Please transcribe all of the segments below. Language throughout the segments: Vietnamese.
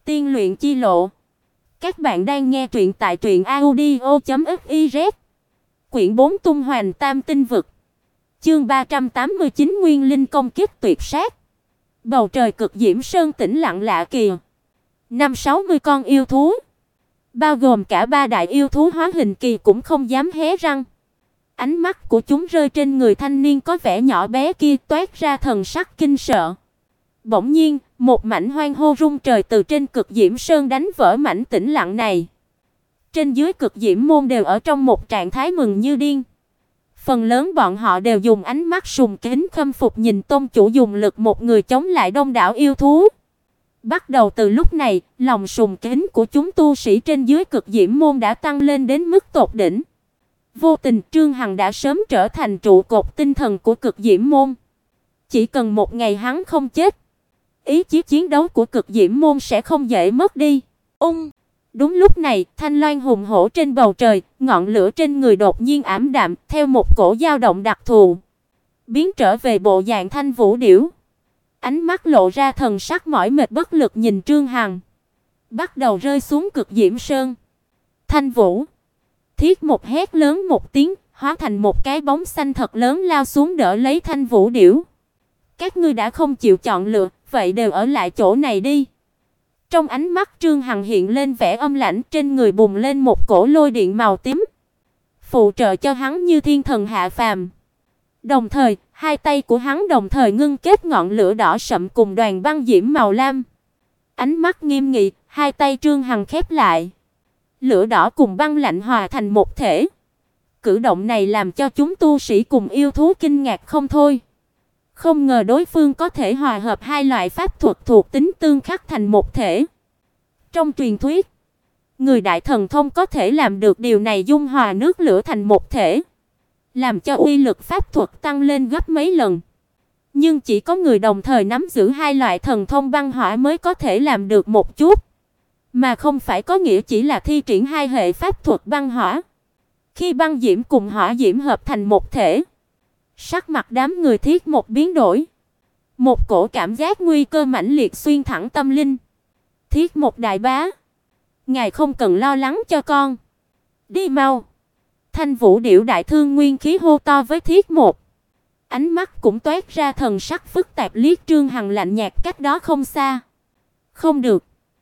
Tiên luyện chi lộ. Các bạn đang nghe truyện tại truyệnaudio.fiz. Quyển 4 Tung Hoành Tam Tinh Vực. Chương 389 Nguyên Linh công kích tuyệt sát. Bầu trời cực diễm sơn tĩnh lặng lạ kỳ. 50-60 con yêu thú, bao gồm cả ba đại yêu thú hóa hình kỳ cũng không dám hé răng. Ánh mắt của chúng rơi trên người thanh niên có vẻ nhỏ bé kia, toát ra thần sắc kinh sợ. Bỗng nhiên, một mảnh hoang hô rung trời từ trên cực diễm sơn đánh vỡ mảnh tĩnh lặng này. Trên dưới cực diễm môn đều ở trong một trạng thái mừng như điên. Phần lớn bọn họ đều dùng ánh mắt sùng kính khâm phục nhìn tông chủ dùng lực một người chống lại đông đảo yêu thú. Bắt đầu từ lúc này, lòng sùng kính của chúng tu sĩ trên dưới cực diễm môn đã tăng lên đến mức tột đỉnh. Vô tình, Trương Hằng đã sớm trở thành trụ cột tinh thần của cực diễm môn. Chỉ cần một ngày hắn không chết, ý chí chiến đấu của cực diễm môn sẽ không dễ mất đi. Đúng lúc này, thanh loan hùng hổ trên bầu trời, ngọn lửa trên người đột nhiên ảm đạm, theo một cổ dao động đặc thù, biến trở về bộ dạng thanh vũ điểu. Ánh mắt lộ ra thần sắc mỏi mệt bất lực nhìn Trương Hằng, bắt đầu rơi xuống cực diễm sơn. Thanh vũ, Thiết một hét lớn một tiếng, hóa thành một cái bóng xanh thật lớn lao xuống đỡ lấy thanh vũ điểu. Các ngươi đã không chịu chọn lựa, vậy đều ở lại chỗ này đi. Trong ánh mắt Trương Hằng hiện lên vẻ âm lãnh, trên người bùng lên một cổ lôi điện màu tím, phụ trợ cho hắn như thiên thần hạ phàm. Đồng thời, hai tay của hắn đồng thời ngưng kết ngọn lửa đỏ sậm cùng đoàn băng diễm màu lam. Ánh mắt nghiêm nghị, hai tay Trương Hằng khép lại. Lửa đỏ cùng băng lạnh hòa thành một thể. Cử động này làm cho chúng tu sĩ cùng yêu thú kinh ngạc không thôi. Không ngờ đối phương có thể hòa hợp hai loại pháp thuật thuộc tính tương khắc thành một thể. Trong truyền thuyết, người đại thần thông có thể làm được điều này, dung hòa nước lửa thành một thể, làm cho uy lực pháp thuật tăng lên gấp mấy lần. Nhưng chỉ có người đồng thời nắm giữ hai loại thần thông băng hỏa mới có thể làm được một chút, mà không phải có nghĩa chỉ là thi triển hai hệ pháp thuật băng hỏa. Khi băng diễm cùng hỏa diễm hợp thành một thể, sắc mặt đám người Thiết một biến đổi. Một cổ cảm giác nguy cơ mãnh liệt xuyên thẳng tâm linh. Thiết một đại bá, ngài không cần lo lắng cho con. Đi mau. Thanh vũ điểu đại thương nguyên khí hô to với Thiết một. Ánh mắt cũng toát ra thần sắc phức tạp liếc Trương Hằng lạnh nhạt cách đó không xa. Không được.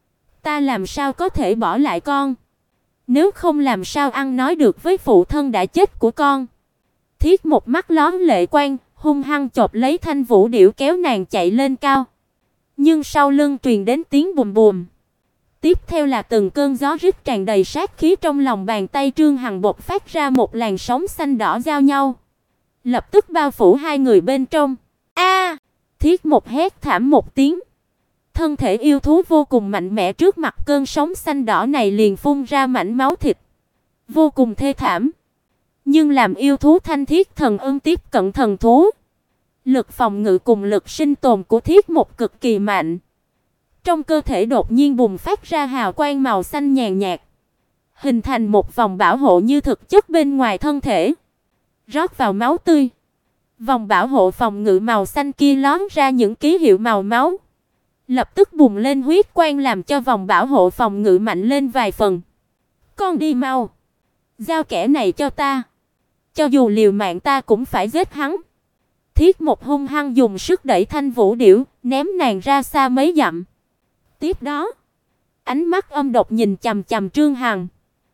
Ta làm sao có thể bỏ lại con? Nếu không làm sao ăn nói được với phụ thân đã chết của con? Thiết một mắt lóe lệ quang, hung hăng chộp lấy thanh vũ điểu kéo nàng chạy lên cao. Nhưng sau lưng truyền đến tiếng bùm bùm. Tiếp theo là từng cơn gió rít tràn đầy sát khí, trong lòng bàn tay Trương Hằng bộc phát ra một làn sóng xanh đỏ giao nhau, lập tức bao phủ hai người bên trong. A! Thiết một hét thảm một tiếng. Thân thể yêu thú vô cùng mạnh mẽ trước mặt cơn sóng xanh đỏ này liền phun ra mảnh máu thịt, vô cùng thê thảm. Nhưng làm yêu thú thanh thiết thần ưng tiếp cận thần thú, lực phòng ngự cùng lực sinh tồn của Thiết một cực kỳ mạnh. Trong cơ thể đột nhiên bùng phát ra hào quang màu xanh nhàn nhạt, hình thành một vòng bảo hộ như thực chất bên ngoài thân thể, rót vào máu tươi. Vòng bảo hộ phòng ngự màu xanh kia lóe ra những ký hiệu màu máu, lập tức bùng lên huyết quang làm cho vòng bảo hộ phòng ngự mạnh lên vài phần. Con đi mau, giao kẻ này cho ta. Cho dù liều mạng ta cũng phải giết hắn. Thiết một hung hăng dùng sức đẩy thanh vũ điểu, ném nàng ra xa mấy dặm. Tiếp đó, ánh mắt âm độc nhìn chằm chằm Trương Hằng.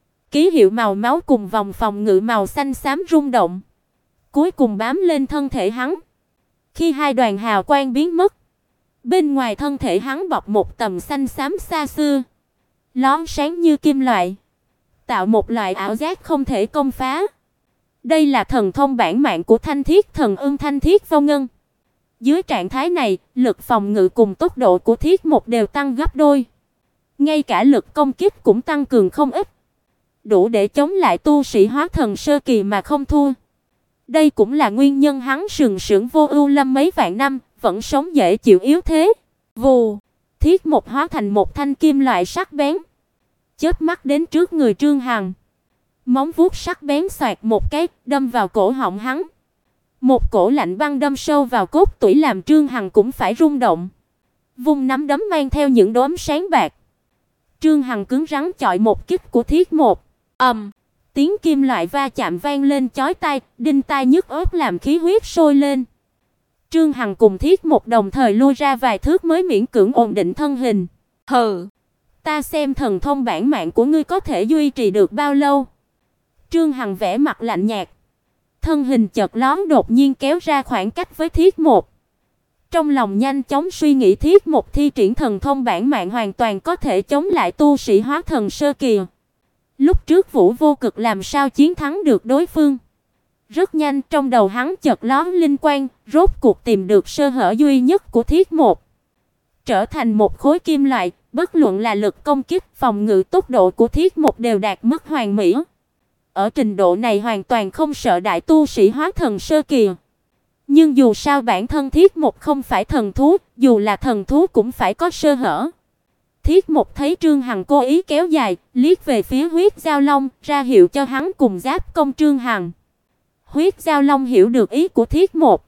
Ký hiệu màu máu cùng vòng phòng ngự màu xanh xám rung động, cuối cùng bám lên thân thể hắn. Khi hai đoàn hào quang biến mất, bên ngoài thân thể hắn bọc một tầng xanh xám xa xưa, lóe sáng như kim loại, tạo một loại ảo giác không thể công phá. Đây là thần thông bản mạng của Thanh Thiết Thần Ưng Thanh Thiết Vô Ngân. Dưới trạng thái này, lực phòng ngự cùng tốc độ của Thiết một đều tăng gấp đôi. Ngay cả lực công kích cũng tăng cường không ít, đủ để chống lại tu sĩ hóa thần sơ kỳ mà không thua. Đây cũng là nguyên nhân hắn sừng sững Vô Ưu Lâm mấy vạn năm, vẫn sống dễ chịu yếu thế. Vù, Thiết một hóa thành một thanh kim loại sắc bén, chớp mắt đến trước người Trương Hằng. Móng vuốt sắc bén xoẹt một cái, đâm vào cổ họng hắn. Một cổ lạnh băng đâm sâu vào cốt tủy làm Trương Hằng cũng phải rung động. Vung nắm đấm mang theo những đốm sáng bạc, Trương Hằng cứng rắn chọi một kích của Thiết Một. Tiếng kim loại va chạm vang lên chói tai, đinh tai nhức óc làm khí huyết sôi lên. Trương Hằng cùng Thiết Một đồng thời lui ra vài thước mới miễn cưỡng ổn định thân hình. Hừ, ta xem thần thông bản mạng của ngươi có thể duy trì được bao lâu. Trương Hằng vẻ mặt lạnh nhạt, thân hình chợt lóe đột nhiên kéo ra khoảng cách với Thiết Một. Trong lòng nhanh chóng suy nghĩ Thiết Một thi triển thần thông bản mạng hoàn toàn có thể chống lại tu sĩ hóa thần sơ kỳ. Lúc trước Vũ Vô Cực làm sao chiến thắng được đối phương? Rất nhanh trong đầu hắn chợt lóe linh quang, rốt cuộc tìm được sơ hở duy nhất của Thiết Một. Trở thành một khối kim loại, bất luận là lực công kích, phòng ngự, tốc độ của Thiết Một đều đạt mức hoàn mỹ. Ở trình độ này hoàn toàn không sợ đại tu sĩ hóa thần sơ kỳ. Nhưng dù sao bản thân Thiết Một không phải thần thú, dù là thần thú cũng phải có sơ hở. Thiết Một thấy Trương Hằng cố ý kéo dài, liếc về phía Huyết Giao Long, ra hiệu cho hắn cùng giáp công Trương Hằng. Huyết Giao Long hiểu được ý của Thiết Một.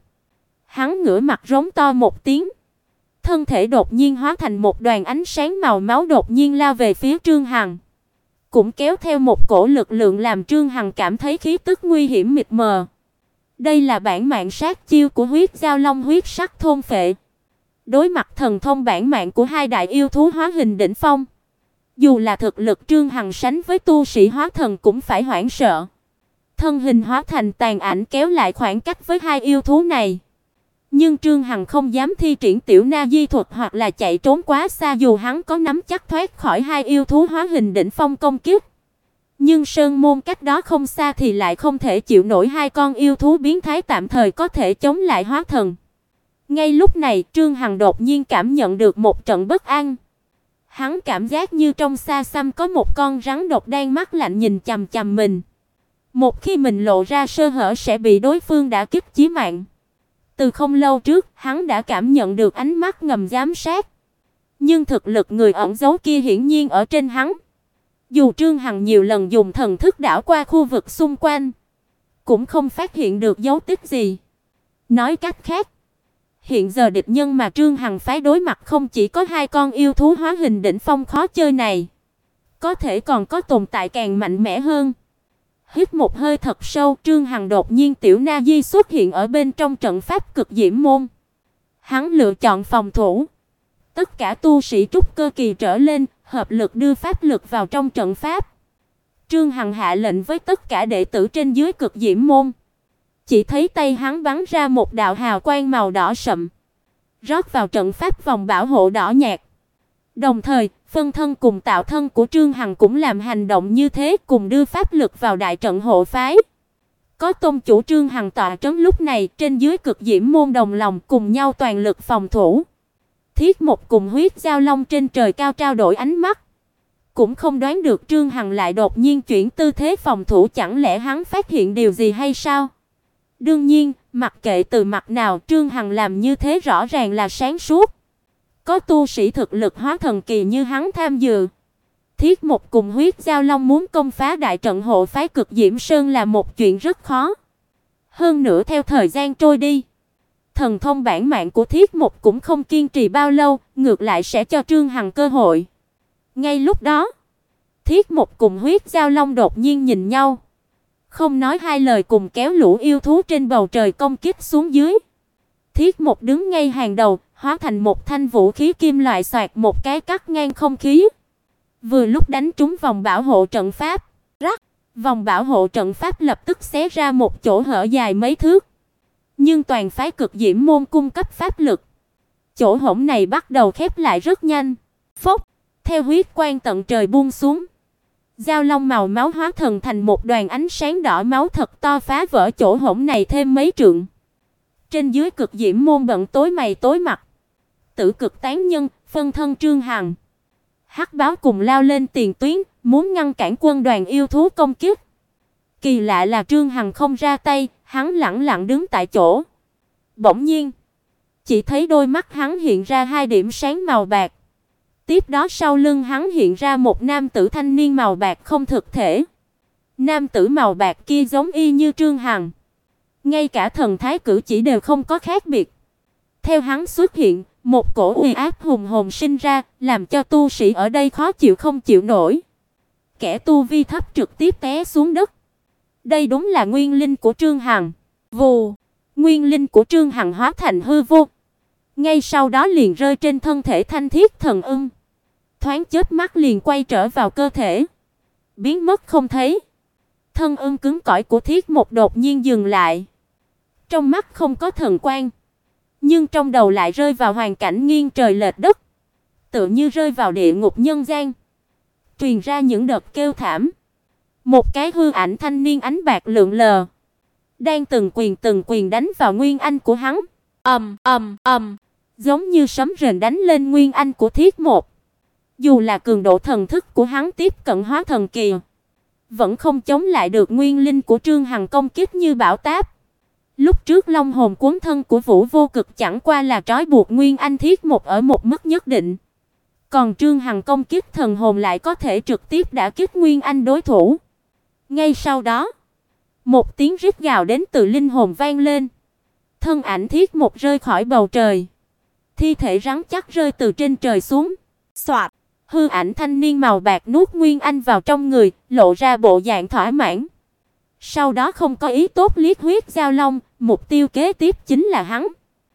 Hắn ngửa mặt rống to một tiếng. Thân thể đột nhiên hóa thành một đoàn ánh sáng màu máu đột nhiên lao về phía Trương Hằng. Cũng kéo theo một cổ lực lượng làm Trương Hằng cảm thấy khí tức nguy hiểm mịt mờ. Đây là bản mạng sát chiêu của Huyết Giao Long huyết sắc thôn phệ. Đối mặt thần thông bản mạng của hai đại yêu thú hóa hình đỉnh phong, dù là thực lực Trương Hằng sánh với tu sĩ hóa thần cũng phải hoảng sợ. Thân hình hóa thành tàn ảnh kéo lại khoảng cách với hai yêu thú này. Nhưng Trương Hằng không dám thi triển tiểu na di thuật hoặc là chạy trốn quá xa dù hắn có nắm chắc thoát khỏi hai yêu thú hóa hình đỉnh phong công kích. Nhưng sơn môn cách đó không xa thì lại không thể chịu nổi hai con yêu thú biến thái tạm thời có thể chống lại hóa thần. Ngay lúc này, Trương Hằng đột nhiên cảm nhận được một trận bất an. Hắn cảm giác như trong xa xăm có một con rắn độc đang mắt lạnh nhìn chằm chằm mình. Một khi mình lộ ra sơ hở sẽ bị đối phương đả kích chí mạng. Từ không lâu trước, hắn đã cảm nhận được ánh mắt ngầm giám sát. Nhưng thực lực người ẩn giấu kia hiển nhiên ở trên hắn. Dù Trương Hằng nhiều lần dùng thần thức đảo qua khu vực xung quanh, cũng không phát hiện được dấu tích gì. Nói cách khác, hiện giờ địch nhân mà Trương Hằng phái đối mặt không chỉ có hai con yêu thú hóa hình đỉnh phong khó chơi này, có thể còn có tồn tại càng mạnh mẽ hơn. Hít một hơi thật sâu, Trương Hằng đột nhiên tiểu na di xuất hiện ở bên trong trận pháp cực diễm môn. Hắn lựa chọn phòng thủ. Tất cả tu sĩ trúc cơ kỳ trở lên, hợp lực đưa pháp lực vào trong trận pháp. Trương Hằng hạ lệnh với tất cả đệ tử trên dưới cực diễm môn. Chỉ thấy tay hắn bắn ra một đạo hào quang màu đỏ sậm, rót vào trận pháp vòng bảo hộ đỏ nhạt. Đồng thời, phân thân cùng tạo thân của Trương Hằng cũng làm hành động như thế, cùng đưa pháp lực vào đại trận hộ phái. Có tôn chủ Trương Hằng tọa trấn lúc này, trên dưới cực diễm môn đồng lòng cùng nhau toàn lực phòng thủ. Thiết Một cùng Huyết Giao Long trên trời cao trao đổi ánh mắt, cũng không đoán được Trương Hằng lại đột nhiên chuyển tư thế phòng thủ, chẳng lẽ hắn phát hiện điều gì hay sao? Đương nhiên, mặc kệ từ mặt nào, Trương Hằng làm như thế rõ ràng là sáng suốt. Có tu sĩ thực lực hóa thần kỳ như hắn tham dự, Thiết Một cùng Huyết Giao Long muốn công phá đại trận hộ phái cực diễm sơn là một chuyện rất khó. Hơn nữa theo thời gian trôi đi, thần thông bản mạng của Thiết Một cũng không kiên trì bao lâu, ngược lại sẽ cho Trương Hằng cơ hội. Ngay lúc đó, Thiết Một cùng Huyết Giao Long đột nhiên nhìn nhau, không nói hai lời cùng kéo lũ yêu thú trên bầu trời công kích xuống dưới. Thiết Một đứng ngay hàng đầu, hóa thành một thanh vũ khí kim loại xoạt một cái cắt ngang không khí. Vừa lúc đánh trúng vòng bảo hộ trận pháp, rắc, vòng bảo hộ trận pháp lập tức xé ra một chỗ hở dài mấy thước. Nhưng toàn phái cực diễm môn cung cấp pháp lực, chỗ hổng này bắt đầu khép lại rất nhanh. Phốc, theo huyết quang tận trời buông xuống, Giao Long màu máu hóa thần thành một đoàn ánh sáng đỏ máu thật to phá vỡ chỗ hổng này thêm mấy trượng. Trên dưới cực diễm môn bận tối mày tối mặt. Tử cực tán nhân, phân thân Trương Hằng, Hắc Báo cùng lao lên tiền tuyến, muốn ngăn cản quân đoàn yêu thú công kích. Kỳ lạ là Trương Hằng không ra tay, hắn lẳng lặng đứng tại chỗ. Bỗng nhiên, chỉ thấy đôi mắt hắn hiện ra hai điểm sáng màu bạc. Tiếp đó sau lưng hắn hiện ra một nam tử thanh niên màu bạc không thực thể. Nam tử màu bạc kia giống y như Trương Hằng, ngay cả thần thái cử chỉ đều không có khác biệt. Theo hắn xuất hiện, Một cổ uy áp hùng hồn sinh ra, làm cho tu sĩ ở đây khó chịu không chịu nổi. Kẻ tu vi thấp trực tiếp té xuống đất. Đây đúng là nguyên linh của Trương Hằng. Vù, nguyên linh của Trương Hằng hóa thành hư vô. Ngay sau đó liền rơi trên thân thể Thanh Thiết Thần Ưng. Thoáng chớp mắt liền quay trở vào cơ thể, biến mất không thấy. Thân ưng cứng cỏi của Thiết Một đột nhiên dừng lại. Trong mắt không có thần quang, nhưng trong đầu lại rơi vào hoàn cảnh nghiêng trời lệch đất, tựa như rơi vào địa ngục nhân gian. Truyền ra những đợt kêu thảm. Một cái hư ảnh thanh niên ánh bạc lượn lờ, đang từng quyền đánh vào nguyên anh của hắn. Giống như sấm rền đánh lên nguyên anh của Thiết Một. Dù là cường độ thần thức của hắn tiếp cận hóa thần kỳ, vẫn không chống lại được nguyên linh của Trương Hằng công kích như bão táp. Lúc trước long hồn cuốn thân của Vũ Vô Cực chẳng qua là trói buộc nguyên anh Thiết Một ở một mức nhất định, còn Trương Hằng công kích thần hồn lại có thể trực tiếp đả kích nguyên anh đối thủ. Ngay sau đó, một tiếng rít gào đến từ linh hồn vang lên. Thân ảnh Thiết Một rơi khỏi bầu trời, thi thể rắn chắc rơi từ trên trời xuống. Soạt, hư ảnh thanh niên màu bạc nuốt nguyên anh vào trong người, lộ ra bộ dạng thỏa mãn. Sau đó không có ý tốt liếc huyết giao long, mục tiêu kế tiếp chính là hắn.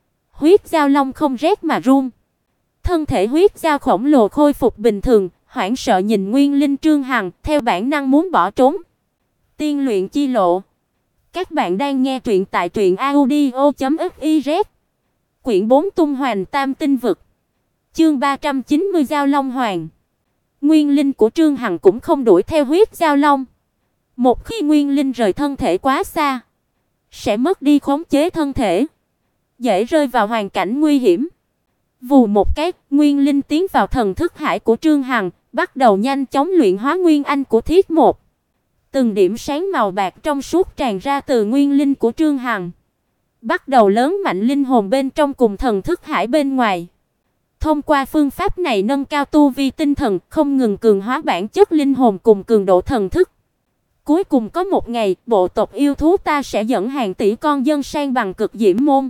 Huyết giao long không rét mà run. Thân thể huyết giao khổng lồ khôi phục bình thường, hoảng sợ nhìn nguyên linh Trương Hằng, theo bản năng muốn bỏ trốn. Tiên luyện chi lộ. Các bạn đang nghe truyện tại truyệnaudio.fiz. Quyển 4 Tung Hoành Tam Tinh Vực. Chương 390 Giao Long Hoàng. Nguyên linh của Trương Hằng cũng không đuổi theo huyết giao long. Một khi nguyên linh rời thân thể quá xa, sẽ mất đi khống chế thân thể, dễ rơi vào hoàn cảnh nguy hiểm. Vù một cái, nguyên linh tiến vào thần thức hải của Trương Hằng, bắt đầu nhanh chóng luyện hóa nguyên anh của Thiết Một. Từng điểm sáng màu bạc trong suốt tràn ra từ nguyên linh của Trương Hằng, bắt đầu lớn mạnh linh hồn bên trong cùng thần thức hải bên ngoài. Thông qua phương pháp này nâng cao tu vi tinh thần, không ngừng cường hóa bản chất linh hồn cùng cường độ thần thức. Cuối cùng có một ngày, bộ tộc yêu thú ta sẽ dẫn hàng tỷ con dân san bằng cực diễm môn,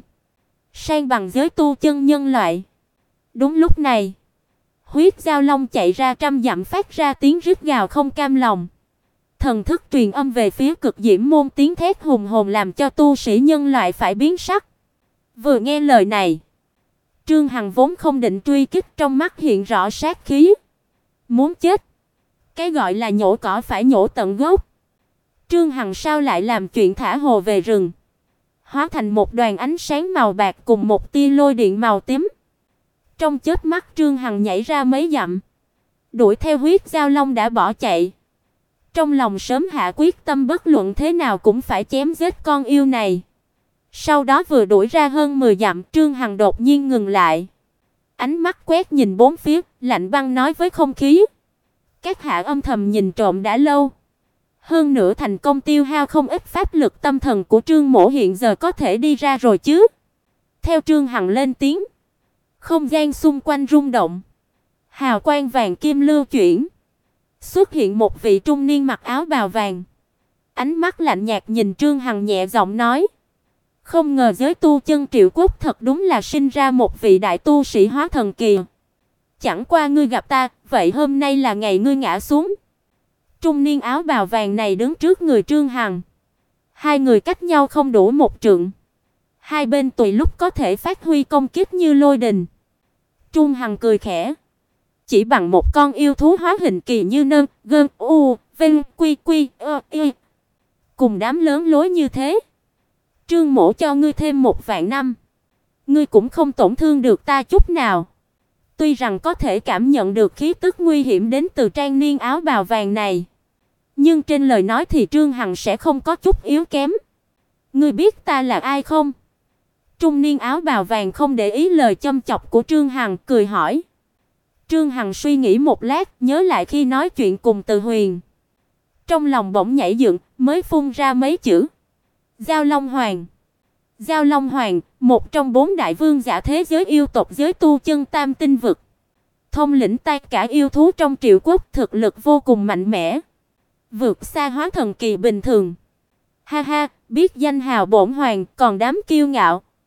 san bằng giới tu chân nhân loại. Đúng lúc này, huyết giao long chạy ra trăm dặm phát ra tiếng rít gào không cam lòng. Thần thức truyền âm về phía cực diễm môn, tiếng thét hùng hồn làm cho tu sĩ nhân loại phải biến sắc. Vừa nghe lời này, Trương Hằng vốn không định truy kích, trong mắt hiện rõ sát khí. Muốn chết. Cái gọi là nhổ cỏ phải nhổ tận gốc. Trương Hằng sao lại làm chuyện thả hồ về rừng, hóa thành một đoàn ánh sáng màu bạc cùng một tia lôi điện màu tím. Trong chớp mắt Trương Hằng nhảy ra mấy dặm, đuổi theo huyết giao long đã bỏ chạy. Trong lòng sớm hạ quyết tâm bất luận thế nào cũng phải chém giết con yêu này. Sau đó vừa đuổi ra hơn 10 dặm, Trương Hằng đột nhiên ngừng lại. Ánh mắt quét nhìn bốn phía, lạnh băng nói với không khí: "Các hạ âm thầm nhìn trộm đã lâu. Hơn nữa thành công tiêu hao không ít pháp lực tâm thần của Trương mỗ, hiện giờ có thể đi ra rồi chứ?" Theo Trương Hằng lên tiếng, không gian xung quanh rung động. Hào quang vàng kim lưu chuyển. Xuất hiện một vị trung niên mặc áo bào vàng. Ánh mắt lạnh nhạt nhìn Trương Hằng nhẹ giọng nói: "Không ngờ giới tu chân Triệu Quốc thật đúng là sinh ra một vị đại tu sĩ hóa thần kỳ. Chẳng qua ngươi gặp ta, vậy hôm nay là ngày ngươi ngã xuống." Trung niên áo bào vàng này đứng trước người Trương Hằng. Hai người cách nhau không đủ một trượng. Hai bên tùy lúc có thể phát huy công kích như lôi đình. Trương Hằng cười khẽ: "Chỉ bằng một con yêu thú hóa hình kỳ như nơn, gơn, u, vinh, quy quy, y. Cùng đám lớn lối như thế, Trương mỗ cho ngươi thêm 1.000 năm, ngươi cũng không tổn thương được ta chút nào." Tuy rằng có thể cảm nhận được khí tức nguy hiểm đến từ trang niên áo bào vàng này, nhưng trên lời nói thì Trương Hằng sẽ không có chút yếu kém. "Ngươi biết ta là ai không?" Trung niên áo bào vàng không để ý lời châm chọc của Trương Hằng, cười hỏi. Trương Hằng suy nghĩ một lát, nhớ lại khi nói chuyện cùng Từ Huyền. Trong lòng bỗng nhảy dựng, mới phun ra mấy chữ: Giao Long Hoàng. Giao Long Hoàng, một trong 4 đại vương giả thế giới yêu tộc giới tu chân Tam Tinh Vực. Thông lĩnh tay cả yêu thú trong Triệu Quốc, thực lực vô cùng mạnh mẽ, vượt xa hóa thần kỳ bình thường. Ha ha, biết danh hào bổn hoàng, còn đám kiêu ngạo.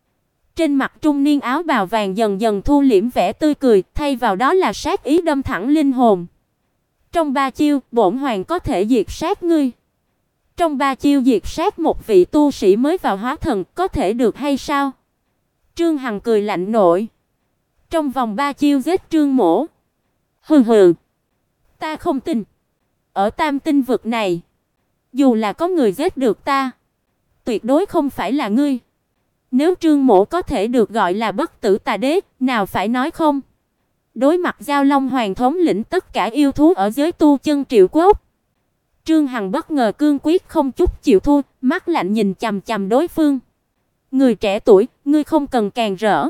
Trên mặt trung niên áo bào vàng dần dần thu liễm vẻ tươi cười, thay vào đó là sát ý đâm thẳng linh hồn. Trong 3 chiêu, bổn hoàng có thể diệt sát ngươi. Trong 3 chiêu diệt sát một vị tu sĩ mới vào hóa thần, có thể được hay sao? Trương Hằng cười lạnh nổi. Trong vòng 3 chiêu giết Trương Mỗ. Hừ hừ. Ta không tin. Ở Tam Tinh vực này, dù là có người giết được ta, tuyệt đối không phải là ngươi. Nếu Trương Mỗ có thể được gọi là bất tử tà đế, nào phải nói không? Đối mặt Giao Long Hoàng thống lĩnh tất cả yêu thú ở giới tu chân Triệu Quốc, Trương Hằng bất ngờ cương quyết không chút chịu thua, mắt lạnh nhìn chằm chằm đối phương. Người trẻ tuổi, ngươi không cần càn rỡ.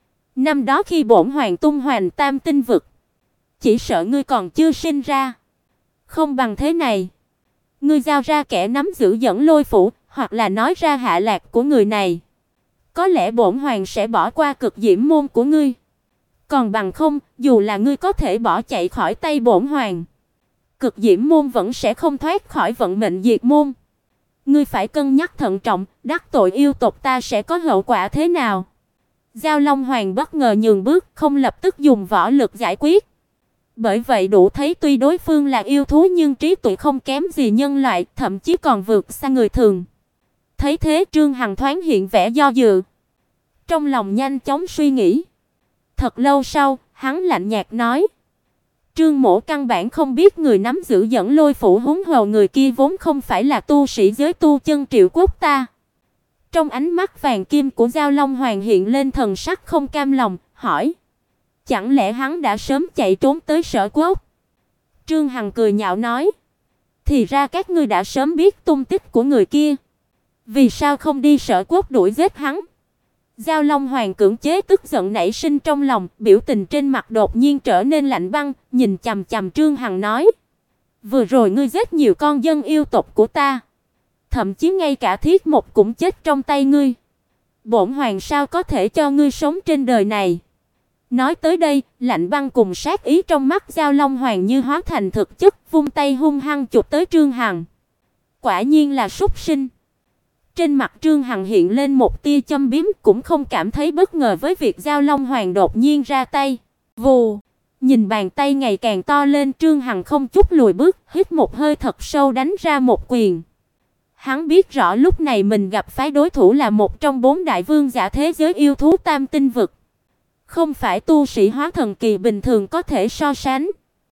Năm đó khi bổn hoàng tung hoành Tam Tinh vực, chỉ sợ ngươi còn chưa sinh ra. Không bằng thế này, ngươi giao ra kẻ nắm giữ dẫn lôi phủ, hoặc là nói ra hạ lạc của người này. Có lẽ bổn hoàng sẽ bỏ qua cực diễm môn của ngươi. Còn bằng không, dù là ngươi có thể bỏ chạy khỏi tay bổn hoàng, cực diễm môn vẫn sẽ không thoát khỏi vận mệnh diệt môn. Ngươi phải cân nhắc thận trọng, đắc tội yêu tộc ta sẽ có hậu quả thế nào? Giao Long Hoàng bất ngờ nhường bước, không lập tức dùng võ lực giải quyết. Bởi vậy đủ thấy tuy đối phương là yêu thú nhưng trí tuệ không kém gì nhân loại, thậm chí còn vượt xa người thường. Thấy thế, Trương Hằng thoáng hiện vẻ do dự. Trong lòng nhanh chóng suy nghĩ. Thật lâu sau, hắn lạnh nhạt nói: Trương Mỗ căn bản không biết người nắm giữ dẫn lôi phủ, huống hồ người kia vốn không phải là tu sĩ giới tu chân Triệu Quốc ta. Trong ánh mắt vàng kim của Giao Long Hoàng hiện lên thần sắc không cam lòng, hỏi: Chẳng lẽ hắn đã sớm chạy trốn tới Sở Quốc? Trương Hằng cười nhạo nói: Thì ra các ngươi đã sớm biết tung tích của người kia, vì sao không đi Sở Quốc đuổi giết hắn? Giao Long Hoàng cưỡng chế tức giận nảy sinh trong lòng, biểu tình trên mặt đột nhiên trở nên lạnh băng, nhìn chằm chằm Trương Hằng nói: Vừa rồi ngươi giết nhiều con dân yêu tộc của ta, thậm chí ngay cả Thiết Mộc cũng chết trong tay ngươi. Bổn hoàng sao có thể cho ngươi sống trên đời này? Nói tới đây, lạnh băng cùng sát ý trong mắt Giao Long Hoàng như hóa thành thực chất, vung tay hung hăng chụp tới Trương Hằng. Quả nhiên là súc sinh. Trên mặt Trương Hằng hiện lên một tia châm biếm, cũng không cảm thấy bất ngờ với việc Giao Long Hoàng đột nhiên ra tay. Vù, nhìn bàn tay ngày càng to lên, Trương Hằng không chút lùi bước, hít một hơi thật sâu đánh ra một quyền. Hắn biết rõ lúc này mình gặp phải đối thủ là một trong 4 đại vương giả thế giới yêu thú Tam Tinh vực. Không phải tu sĩ hóa thần kỳ bình thường có thể so sánh.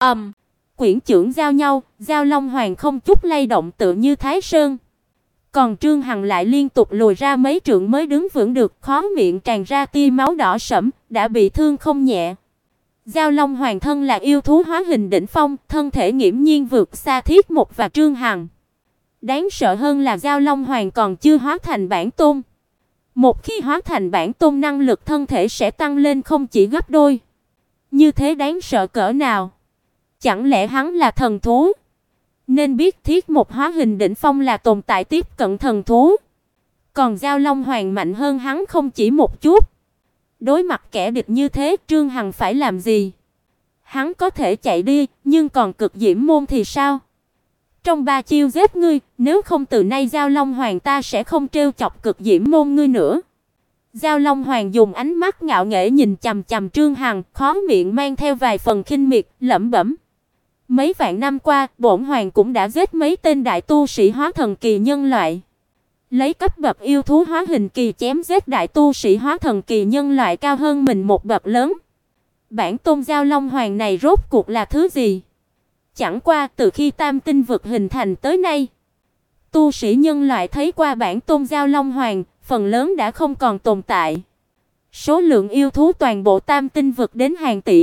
Quyển chưởng giao nhau, Giao Long Hoàng không chút lay động tựa như Thái Sơn. Còn Trương Hằng lại liên tục lùi ra mấy trượng mới đứng vững được, khóe miệng tràn ra tia máu đỏ sẫm, đã bị thương không nhẹ. Giao Long Hoàng thân là yêu thú hóa hình đỉnh phong, thân thể nghiễm nhiên vượt xa Thiết Mộc và Trương Hằng. Đáng sợ hơn là Giao Long Hoàng còn chưa hóa thành bản tôn. Một khi hóa thành bản tôn, năng lực thân thể sẽ tăng lên không chỉ gấp đôi. Như thế đáng sợ cỡ nào? Chẳng lẽ hắn là thần thú? Nên biết Thiết Mộc hóa hình đỉnh phong là tồn tại tiếp cận thần thú. Còn Giao Long Hoàng mạnh hơn hắn không chỉ một chút. Đối mặt kẻ địch như thế, Trương Hằng phải làm gì? Hắn có thể chạy đi, nhưng còn cực diễm môn thì sao? Trong 3 chiêu giết ngươi, nếu không từ nay Giao Long Hoàng ta sẽ không trêu chọc cực diễm môn ngươi nữa. Giao Long Hoàng dùng ánh mắt ngạo nghễ nhìn chằm chằm Trương Hằng, khóe miệng mang theo vài phần khinh miệt, lẩm bẩm: Mấy vạn năm qua, bổn hoàng cũng đã giết mấy tên đại tu sĩ hóa thần kỳ nhân loại. Lấy cấp bậc yêu thú hóa hình kỳ chém giết đại tu sĩ hóa thần kỳ nhân loại cao hơn mình một bậc lớn. Bản tôn Giao Long Hoàng này rốt cuộc là thứ gì? Chẳng qua từ khi Tam Tinh vực hình thành tới nay, tu sĩ nhân loại thấy qua bản tôn Giao Long Hoàng, phần lớn đã không còn tồn tại. Số lượng yêu thú toàn bộ Tam Tinh vực đến hàng tỷ,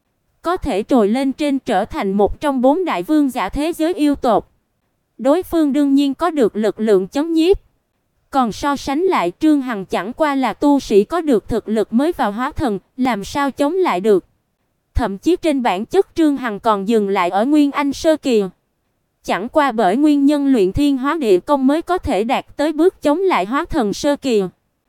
có thể trồi lên trên trở thành một trong 4 đại vương giả thế giới yêu tộc. Đối phương đương nhiên có được lực lượng chấn nhiếp. Còn so sánh lại, Trương Hằng chẳng qua là tu sĩ có được thực lực mới vào hóa thần, làm sao chống lại được? Thậm chí trên bản chất Trương Hằng còn dừng lại ở Nguyên Anh sơ kỳ. Chẳng qua bởi nguyên nhân luyện thiên hóa địa công mới có thể đạt tới bước chống lại hóa thần sơ kỳ.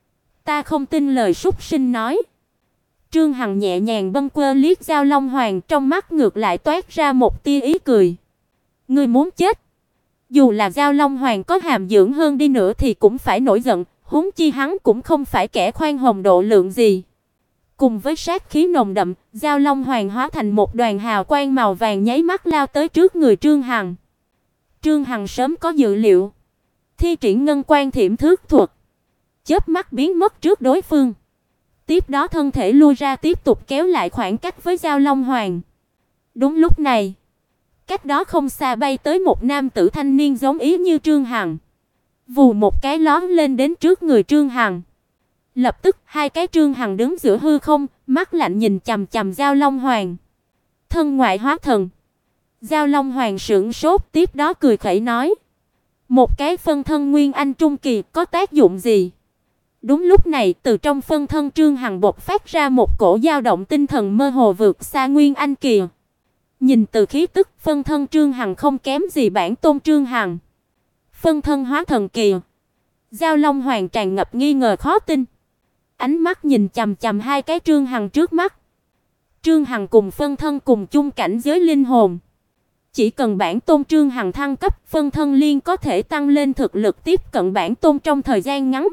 Ta không tin lời súc sinh nói. Trương Hằng nhẹ nhàng bâng quơ liếc Giao Long Hoàng, trong mắt ngược lại toát ra một tia ý cười. Ngươi muốn chết? Dù là Giao Long Hoàng có hàm dưỡng hơn đi nữa thì cũng phải nổi giận, Huống chi hắn cũng không phải kẻ khoan hồng độ lượng gì. Cùng với sát khí nồng đậm, Giao Long Hoàng hóa thành một đoàn hào quang màu vàng nháy mắt lao tới trước người Trương Hằng. Trương Hằng sớm có dự liệu, thi triển ngân quan thiểm thước thuật, chớp mắt biến mất trước đối phương. Tiếp đó thân thể lui ra tiếp tục kéo lại khoảng cách với Giao Long Hoàng. Đúng lúc này, cách đó không xa bay tới một nam tử thanh niên giống ý như Trương Hằng. Vù một cái lóe lên đến trước người Trương Hằng. Lập tức hai cái Trương Hằng đứng giữa hư không, mắt lạnh nhìn chằm chằm Giao Long Hoàng. Thân ngoại hóa thần. Giao Long Hoàng sững sốt, tiếp đó cười khẩy nói: "Một cái phân thân nguyên anh trung kỳ có tác dụng gì?" Đúng lúc này, từ trong phân thân Trương Hằng bộc phát ra một cổ dao động tinh thần mơ hồ vượt xa nguyên anh kỳ. Nhìn từ khí tức, phân thân Trương Hằng không kém gì bản tôn Trương Hằng. Phân thân hóa thần kỳ. Giao Long Hoàng tràn ngập nghi ngờ khó tin. Ánh mắt nhìn chằm chằm hai cái Trương Hằng trước mắt. Trương Hằng cùng phân thân cùng chung cảnh giới linh hồn. Chỉ cần bản tôn Trương Hằng thăng cấp, phân thân liên có thể tăng lên thực lực tiếp cận bản tôn trong thời gian ngắn.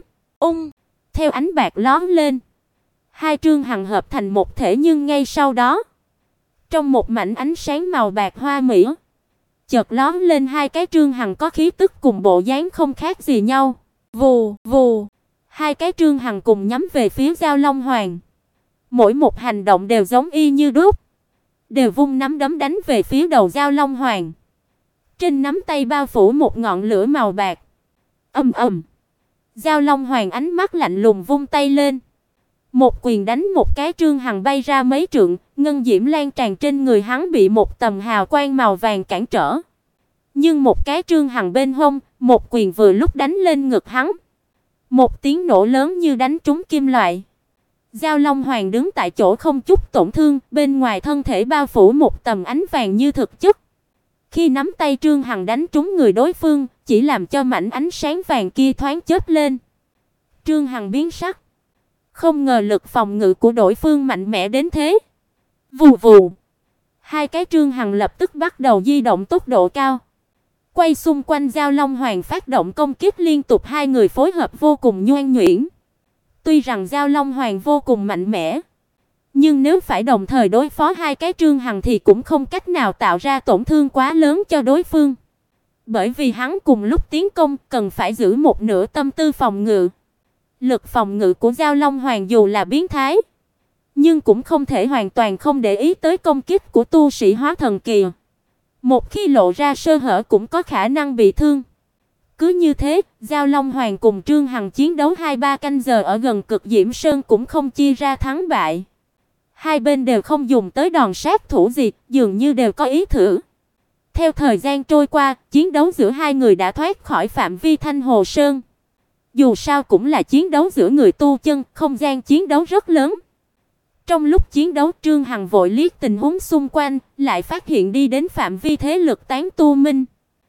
Theo ánh bạc lóe lên, hai Trương Hằng hợp thành một thể, nhưng ngay sau đó, trong một mảnh ánh sáng màu bạc hoa mỹ, chợt lóe lên hai cái Trương Hằng có khí tức cùng bộ dáng không khác gì nhau. Vù vù, hai cái Trương Hằng cùng nhắm về phía Giao Long Hoàng. Mỗi một hành động đều giống y như đúc, đều vung nắm đấm đánh về phía đầu Giao Long Hoàng. Trên nắm tay bao phủ một ngọn lửa màu bạc. Ầm ầm. Giao Long Hoàng ánh mắt lạnh lùng vung tay lên, một quyền đánh một cái Trương Hằng bay ra mấy trượng, ngân diễm lan tràn trên người hắn bị một tầng hào quang màu vàng cản trở. Nhưng một cái Trương Hằng bên hông, một quyền vừa lúc đánh lên ngực hắn. Một tiếng nổ lớn như đánh trúng kim loại. Giao Long Hoàng đứng tại chỗ không chút tổn thương, bên ngoài thân thể bao phủ một tầng ánh vàng như thực chất. Khi nắm tay Trương Hằng đánh trúng người đối phương, chỉ làm cho mảnh ánh sáng vàng kia thoáng chớp lên. Trương Hằng biến sắc, không ngờ lực phòng ngự của đối phương mạnh mẽ đến thế. Vù vù, hai cái Trương Hằng lập tức bắt đầu di động tốc độ cao, quay xung quanh Giao Long Hoàng phát động công kích liên tục, hai người phối hợp vô cùng nhuần nhuyễn. Tuy rằng Giao Long Hoàng vô cùng mạnh mẽ, nhưng nếu phải đồng thời đối phó hai cái Trương Hằng thì cũng không cách nào tạo ra tổn thương quá lớn cho đối phương. Bởi vì hắn cùng lúc tiến công cần phải giữ một nửa tâm tư phòng ngự. Lực phòng ngự của Giao Long Hoàng dù là biến thái, nhưng cũng không thể hoàn toàn không để ý tới công kích của tu sĩ hóa thần kỳ. Một khi lộ ra sơ hở cũng có khả năng bị thương. Cứ như thế, Giao Long Hoàng cùng Trương Hằng chiến đấu 2-3 canh giờ ở gần Cực Diễm Sơn cũng không chia ra thắng bại. Hai bên đều không dùng tới đòn sát thủ gì, dường như đều có ý thử. Theo thời gian trôi qua, chiến đấu giữa hai người đã thoát khỏi phạm vi Thanh Hồ Sơn. Dù sao cũng là chiến đấu giữa người tu chân, không gian chiến đấu rất lớn. Trong lúc chiến đấu, Trương Hằng vội liếc tình huống xung quanh, lại phát hiện đi đến phạm vi thế lực tán tu minh,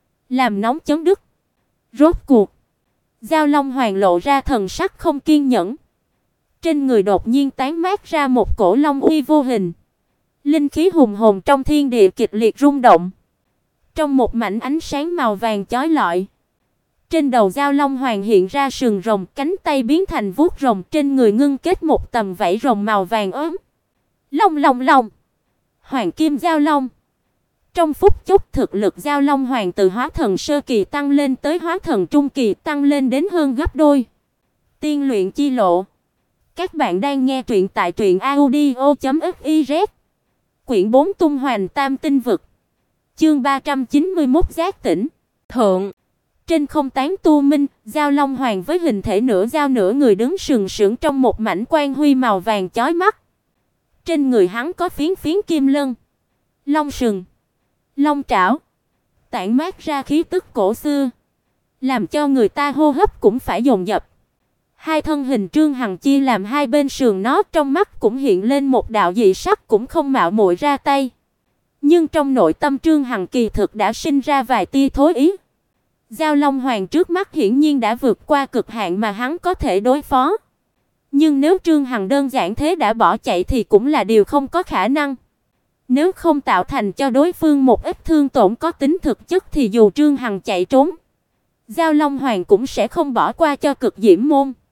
làm nóng chấn đức. Rốt cuộc, Giao Long Hoàng lộ ra thần sắc không kiên nhẫn. Trên người đột nhiên tán mát ra một cổ long uy vô hình. Linh khí hùng hồn trong thiên địa kịch liệt rung động. Trong một mảnh ánh sáng màu vàng chói lọi, trên đầu Giao Long Hoàng hiện ra sừng rồng, cánh tay biến thành vuốt rồng, trên người ngưng kết một tầng vảy rồng màu vàng ốm. Long long long, Hoàng Kim Giao Long. Trong phút chốc thực lực Giao Long Hoàng từ hóa thần sơ kỳ tăng lên tới hóa thần trung kỳ, tăng lên đến hơn gấp đôi. Tiên luyện chi lộ. Các bạn đang nghe truyện tại truyệnaudio.fiz. Quyển 4 Tung Hoành Tam Tinh Vực. Chương 391 Giác tỉnh. Thượng. Trên không tán tu minh, Giao Long Hoàng với hình thể nửa dao nửa người đứng sừng sững trong một mảnh quang huy màu vàng chói mắt. Trên người hắn có phiến phiến kim lân, long sừng, long trảo, tản mát ra khí tức cổ xưa, làm cho người ta hô hấp cũng phải dồn dập. Hai thân hình Trương Hằng chia làm hai bên sườn nó, trong mắt cũng hiện lên một đạo dị sắc, cũng không mạo muội ra tay. Nhưng trong nội tâm Trương Hằng kỳ thực đã sinh ra vài tia thối ý. Giao Long Hoàng trước mắt hiển nhiên đã vượt qua cực hạn mà hắn có thể đối phó. Nhưng nếu Trương Hằng đơn giản thế đã bỏ chạy thì cũng là điều không có khả năng. Nếu không tạo thành cho đối phương một ít thương tổn có tính thực chất thì dù Trương Hằng chạy trốn, Giao Long Hoàng cũng sẽ không bỏ qua cho Cực Diễm môn.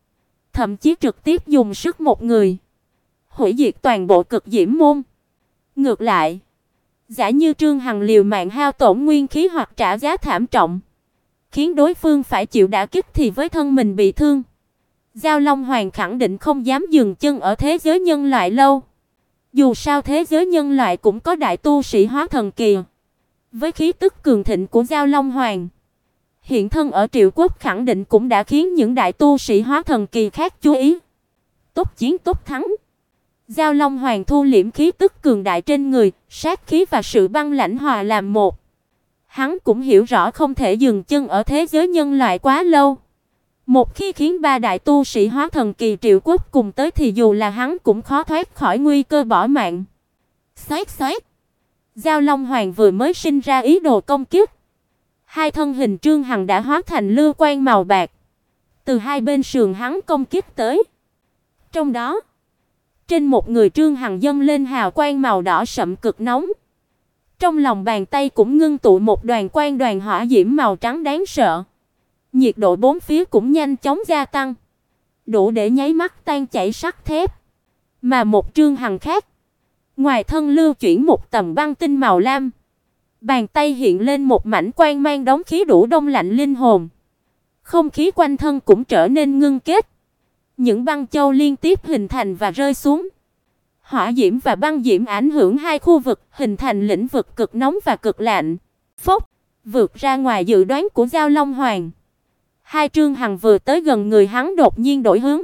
thậm chí trực tiếp dùng sức một người hủy diệt toàn bộ Cực Diễm môn. Ngược lại, giả như Trương Hằng liều mạng hao tổn nguyên khí hoặc trả giá thảm trọng, khiến đối phương phải chịu đả kích thì với thân mình bị thương, Giao Long Hoàng khẳng định không dám dừng chân ở thế giới nhân loại lâu. Dù sao thế giới nhân loại cũng có đại tu sĩ hóa thần kỳ. Với khí tức cường thịnh của Giao Long Hoàng, hiện thân ở Triệu Quốc khẳng định cũng đã khiến những đại tu sĩ hóa thần kỳ khác chú ý. Tốt chiến tốt thắng. Giao Long Hoàng thu liễm khí tức cường đại trên người, sát khí và sự băng lãnh hòa làm một. Hắn cũng hiểu rõ không thể dừng chân ở thế giới nhân loại quá lâu. Một khi khiến ba đại tu sĩ hóa thần kỳ Triệu Quốc cùng tới thì dù là hắn cũng khó thoát khỏi nguy cơ bỏ mạng. Xoát xoát. Giao Long Hoàng vừa mới sinh ra ý đồ công kích, hai thân hình Trương Hằng đã hóa thành lưu quang màu bạc, từ hai bên sườn hắn công kích tới. Trong đó, trên một người Trương Hằng dâng lên hào quang màu đỏ sậm cực nóng. Trong lòng bàn tay cũng ngưng tụ một đoàn quang đoàn hỏa diễm màu trắng đáng sợ. Nhiệt độ bốn phía cũng nhanh chóng gia tăng, đủ để nháy mắt tan chảy sắt thép. Mà một Trương Hằng khác, ngoài thân lưu chuyển một tầng băng tinh màu lam, bàn tay hiện lên một mảnh quang mang đóng khí đủ đông lạnh linh hồn. Không khí quanh thân cũng trở nên ngưng kết. Những băng châu liên tiếp hình thành và rơi xuống. Hỏa diễm và băng diễm ảnh hưởng hai khu vực, hình thành lĩnh vực cực nóng và cực lạnh. Phốc, vượt ra ngoài dự đoán của Giao Long Hoàng. Hai Trương Hằng vừa tới gần người hắn đột nhiên đổi hướng.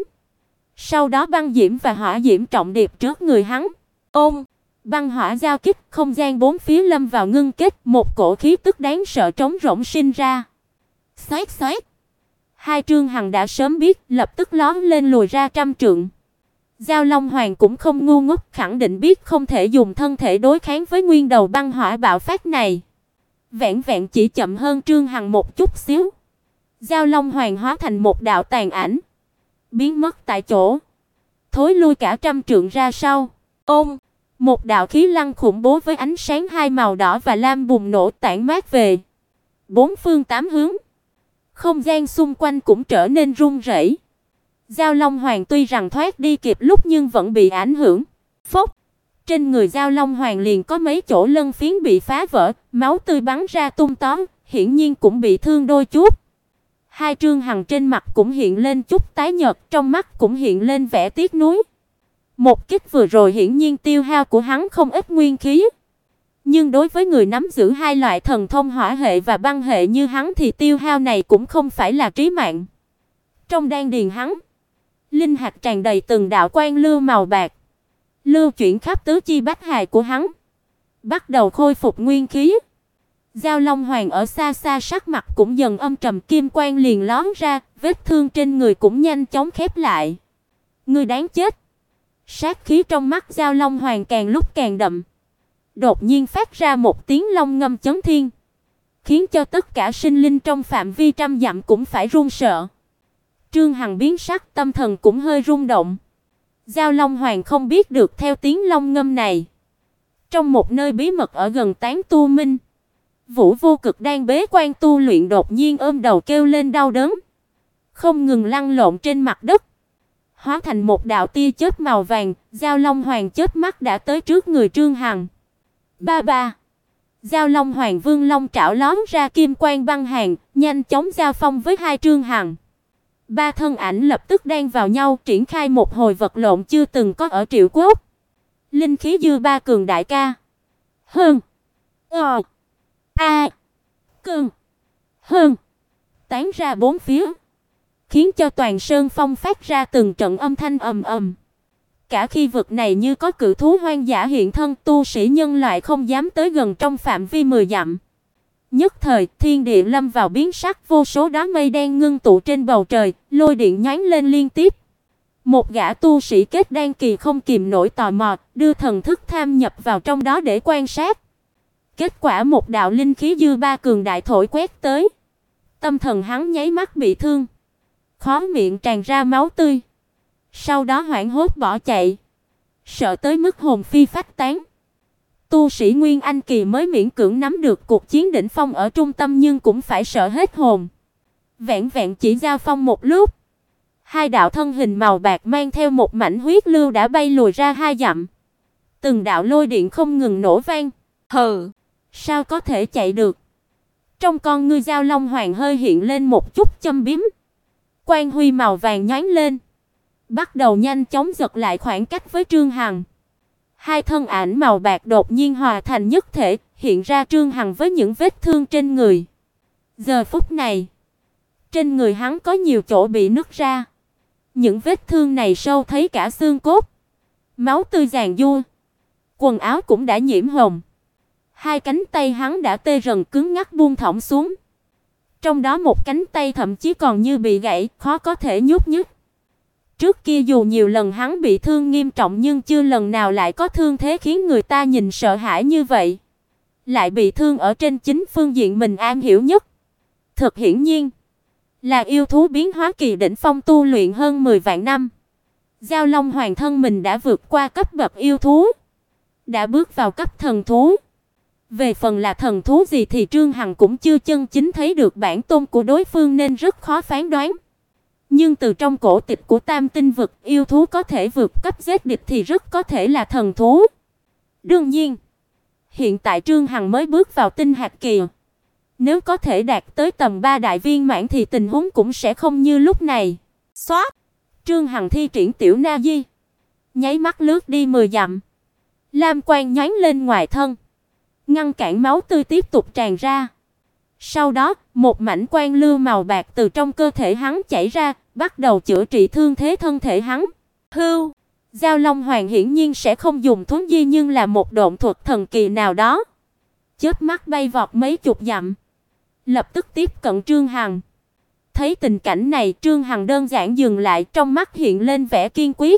Sau đó băng diễm và hỏa diễm trọng điệp trước người hắn. Ôm, băng hỏa giao kích, không gian bốn phía lâm vào ngưng kết, một cổ khí tức đáng sợ trống rỗng sinh ra. Xoát xoát. Hai Trương Hằng đã sớm biết, lập tức lóm lên lùi ra trăm trượng. Giao Long Hoàng cũng không ngu ngốc, khẳng định biết không thể dùng thân thể đối kháng với nguyên đầu băng hỏa bạo phát này. Vẹn vẹn chỉ chậm hơn Trương Hằng một chút xíu, Giao Long Hoàng hóa thành một đạo tàn ảnh, biến mất tại chỗ, thối lui cả trăm trượng ra sau. Ôm, một đạo khí lăng khủng bố với ánh sáng hai màu đỏ và lam bùng nổ tản mát về bốn phương tám hướng. Không gian xung quanh cũng trở nên rung rẩy. Giao Long Hoàng tuy rằng thoát đi kịp lúc nhưng vẫn bị ảnh hưởng. Phốc, trên người Giao Long Hoàng liền có mấy chỗ lân phiến bị phá vỡ, máu tươi bắn ra tung tóe, hiển nhiên cũng bị thương đôi chút. Hai Trương Hằng trên mặt cũng hiện lên chút tái nhợt, trong mắt cũng hiện lên vẻ tiếc nuối. Một kích vừa rồi hiển nhiên tiêu hao của hắn không ít nguyên khí. Nhưng đối với người nắm giữ hai loại thần thông hỏa hệ và băng hệ như hắn thì tiêu hao này cũng không phải là chí mạng. Trong đan điền hắn, linh hạt tràn đầy từng đạo quang lưu màu bạc, lưu chuyển khắp tứ chi bách hài của hắn, bắt đầu khôi phục nguyên khí. Giao Long Hoàng ở xa xa sắc mặt cũng dần âm trầm, kim quang liền lóe ra, vết thương trên người cũng nhanh chóng khép lại. Ngươi đáng chết. Sát khí trong mắt Giao Long Hoàng càng lúc càng đậm. Đột nhiên phát ra một tiếng long ngâm chấn thiên, khiến cho tất cả sinh linh trong phạm vi trăm dặm cũng phải run sợ. Trương Hằng biến sắc, tâm thần cũng hơi rung động. Giao Long Hoàng không biết được theo tiếng long ngâm này, trong một nơi bí mật ở gần Tán Tu Minh, Vũ Vô Cực đang bế quan tu luyện đột nhiên ôm đầu kêu lên đau đớn, không ngừng lăn lộn trên mặt đất, hóa thành một đạo tia chớp màu vàng. Giao Long Hoàng chớp mắt đã tới trước người Trương Hằng. Ba ba. Giao Long Hoàng Vương Long trảo lóm ra kim quang băng hàn, nhanh chóng giao phong với hai Trương Hằng. Ba thân ảnh lập tức đan vào nhau, triển khai một hồi vật lộn chưa từng có ở Triệu Quốc. Linh khí dư ba cường đại ca. Hơn. Cường. Hơn. Tán ra bốn phía, khiến cho toàn sơn phong phát ra từng trận âm thanh ầm ầm. Cả khi vực này như có cự thú hoang dã hiện thân, tu sĩ nhân loại không dám tới gần trong phạm vi 10 dặm. Nhất thời, thiên địa lâm vào biến sắc, vô số đám mây đen ngưng tụ trên bầu trời, lôi điện nhoáng lên liên tiếp. Một gã tu sĩ kết đan kỳ không kìm nổi tò mò, đưa thần thức tham nhập vào trong đó để quan sát. Kết quả một đạo linh khí dư ba cường đại thổi quét tới. Tâm thần hắn nháy mắt bị thương, khóe miệng tràn ra máu tươi. Sau đó hoảng hốt bỏ chạy, sợ tới mức hồn phi phách tán. Tu sĩ Nguyên Anh kỳ mới miễn cưỡng nắm được cuộc chiến đỉnh phong ở trung tâm nhưng cũng phải sợ hết hồn. Vẹn vẹn chỉ giao phong một lúc, Hai đạo thân hình màu bạc mang theo một mảnh huyết lưu đã bay lùi ra 2 dặm. Từng đạo lôi điện không ngừng nổ vang. Hừ, sao có thể chạy được? Trong con ngươi Giao Long Hoàng hơi hiện lên một chút châm biếm. Quang huy màu vàng nhoáng lên, bắt đầu nhanh chóng giật lại khoảng cách với Trương Hằng. Hai thân ảnh màu bạc đột nhiên hòa thành nhất thể, hiện ra Trương Hằng với những vết thương trên người. Giờ phút này, trên người hắn có nhiều chỗ bị nứt ra. Những vết thương này sâu thấy cả xương cốt, máu tươi giàn giụa, quần áo cũng đã nhiễm hồng. Hai cánh tay hắn đã tê rần cứng ngắc buông thõng xuống. Trong đó một cánh tay thậm chí còn như bị gãy, khó có thể nhúc nhích. Trước kia dù nhiều lần hắn bị thương nghiêm trọng nhưng chưa lần nào lại có thương thế khiến người ta nhìn sợ hãi như vậy. Lại bị thương ở trên chính phương diện mình am hiểu nhất. Thực hiển nhiên, là yêu thú biến hóa kỳ đỉnh phong tu luyện hơn 10 vạn năm. Giao Long Hoàng thân mình đã vượt qua cấp bậc yêu thú, đã bước vào cấp thần thú. Về phần là thần thú gì thì Trương Hằng cũng chưa chân chính thấy được bản tôn của đối phương nên rất khó phán đoán. Nhưng từ trong cổ tịch của Tam Tinh vực, yêu thú có thể vượt cấp giết địch thì rất có thể là thần thú. Đương nhiên, hiện tại Trương Hằng mới bước vào tinh hạt kỳ. Nếu có thể đạt tới tầm 3 đại viên mãn thì tình huống cũng sẽ không như lúc này. Xoát, Trương Hằng thi triển tiểu na di, nháy mắt lướt đi 10 dặm. Lam quang nhoáng lên ngoài thân, ngăn cản máu tươi tiếp tục tràn ra. Sau đó, một mảnh quang lưu màu bạc từ trong cơ thể hắn chảy ra, bắt đầu chữa trị thương thế thân thể hắn. Hưu, Giao Long Hoàng hiển nhiên sẽ không dùng thuấn di nhưng là một độn thuật thần kỳ nào đó. Chớp mắt bay vọt mấy chục dặm, lập tức tiếp cận Trương Hằng. Thấy tình cảnh này, Trương Hằng đơn giản dừng lại, trong mắt hiện lên vẻ kiên quyết.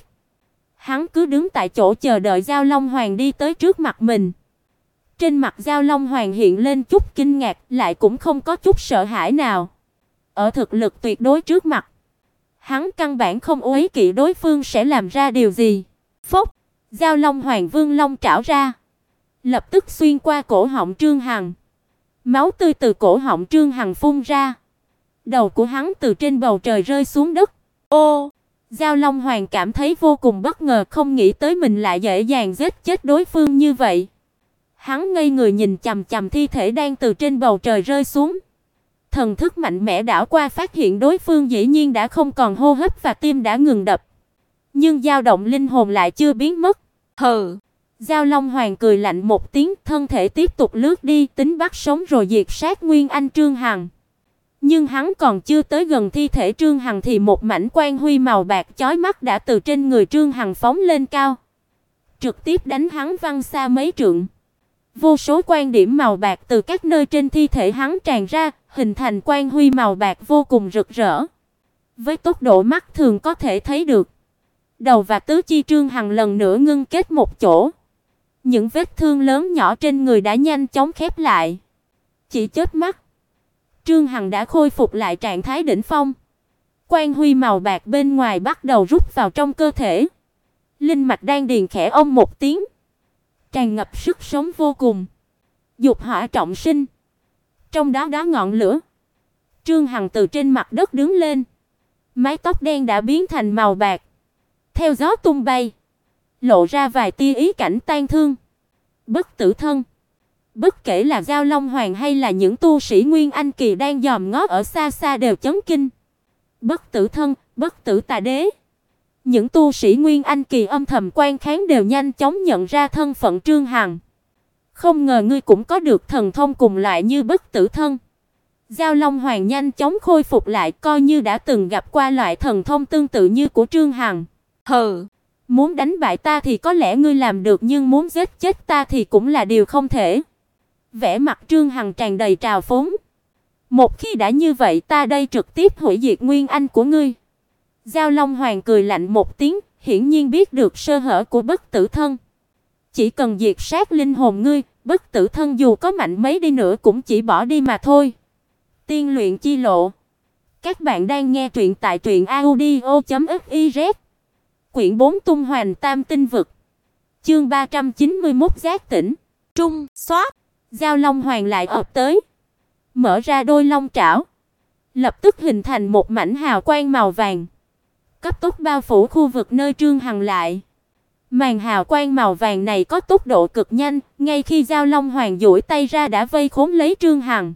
Hắn cứ đứng tại chỗ chờ đợi Giao Long Hoàng đi tới trước mặt mình. Trên mặt Giao Long Hoàng hiện lên chút kinh ngạc, lại cũng không có chút sợ hãi nào. Ở thực lực tuyệt đối trước mặt, hắn căn bản không uế kỵ đối phương sẽ làm ra điều gì. Phốc, Giao Long Hoàng vương long trảo ra, lập tức xuyên qua cổ họng Trương Hằng. Máu tươi từ cổ họng Trương Hằng phun ra. Đầu của hắn từ trên bầu trời rơi xuống đất. Ô, Giao Long Hoàng cảm thấy vô cùng bất ngờ, không nghĩ tới mình lại dễ dàng giết chết đối phương như vậy. Hắn ngây người nhìn chằm chằm thi thể đang từ trên bầu trời rơi xuống. Thần thức mạnh mẽ đảo qua phát hiện đối phương dĩ nhiên đã không còn hô hấp và tim đã ngừng đập. Nhưng dao động linh hồn lại chưa biến mất. Hừ. Giao Long Hoàng cười lạnh một tiếng, thân thể tiếp tục lướt đi, tính bắt sống rồi diệt sát Nguyên Anh Trương Hằng. Nhưng hắn còn chưa tới gần thi thể Trương Hằng thì một mảnh quang huy màu bạc chói mắt đã từ trên người Trương Hằng phóng lên cao, trực tiếp đánh hắn văng xa mấy trượng. Vô số quang điểm màu bạc từ các nơi trên thi thể hắn tràn ra, hình thành quang huy màu bạc vô cùng rực rỡ. Với tốc độ mắt thường có thể thấy được, đầu và tứ chi Trương Hằng lần nữa ngưng kết một chỗ. Những vết thương lớn nhỏ trên người đã nhanh chóng khép lại. Chỉ chớp mắt, Trương Hằng đã khôi phục lại trạng thái đỉnh phong. Quang huy màu bạc bên ngoài bắt đầu rút vào trong cơ thể. Linh mạch đan điền khẽ ông một tiếng, tràn ngập sức sống vô cùng. Dục hỏa trọng sinh. Trong đó ngọn lửa. Trương Hằng từ trên mặt đất đứng lên. Mái tóc đen đã biến thành màu bạc, theo gió tung bay, lộ ra vài tia ý cảnh tan thương. Bất tử thân. Bất kể là Giao Long Hoàng hay là những tu sĩ Nguyên Anh kỳ đang dòm ngó ở xa xa đều chấn kinh. Bất tử thân, bất tử tà đế. Những tu sĩ Nguyên Anh kỳ âm thầm quan kháng đều nhanh chóng nhận ra thân phận Trương Hằng. Không ngờ ngươi cũng có được thần thông cùng loại như bất tử thân. Giao Long Hoàng nhanh chóng khôi phục lại, coi như đã từng gặp qua loại thần thông tương tự như của Trương Hằng. Hừ, muốn đánh bại ta thì có lẽ ngươi làm được, nhưng muốn giết chết ta thì cũng là điều không thể. Vẻ mặt Trương Hằng tràn đầy trào phúng. Một khi đã như vậy, ta đây trực tiếp hủy diệt Nguyên Anh của ngươi. Giao Long Hoàng cười lạnh một tiếng, hiển nhiên biết được sơ hở của bất tử thân. Chỉ cần diệt sát linh hồn ngươi, bất tử thân dù có mạnh mấy đi nữa cũng chỉ bỏ đi mà thôi. Tiên luyện chi lộ. Các bạn đang nghe truyện tại truyệnaudio.fiz. Quyển 4 tung hoành tam tinh vực. Chương 391 giác tỉnh. Trung, xoát. Giao Long Hoàng lại ập tới, mở ra đôi long trảo, lập tức hình thành một mảnh hào quang màu vàng. cấp tốc bao phủ khu vực nơi Trương Hằng lại. Màn hào quang màu vàng này có tốc độ cực nhanh, ngay khi Giao Long Hoàng duỗi tay ra đã vây khốn lấy Trương Hằng.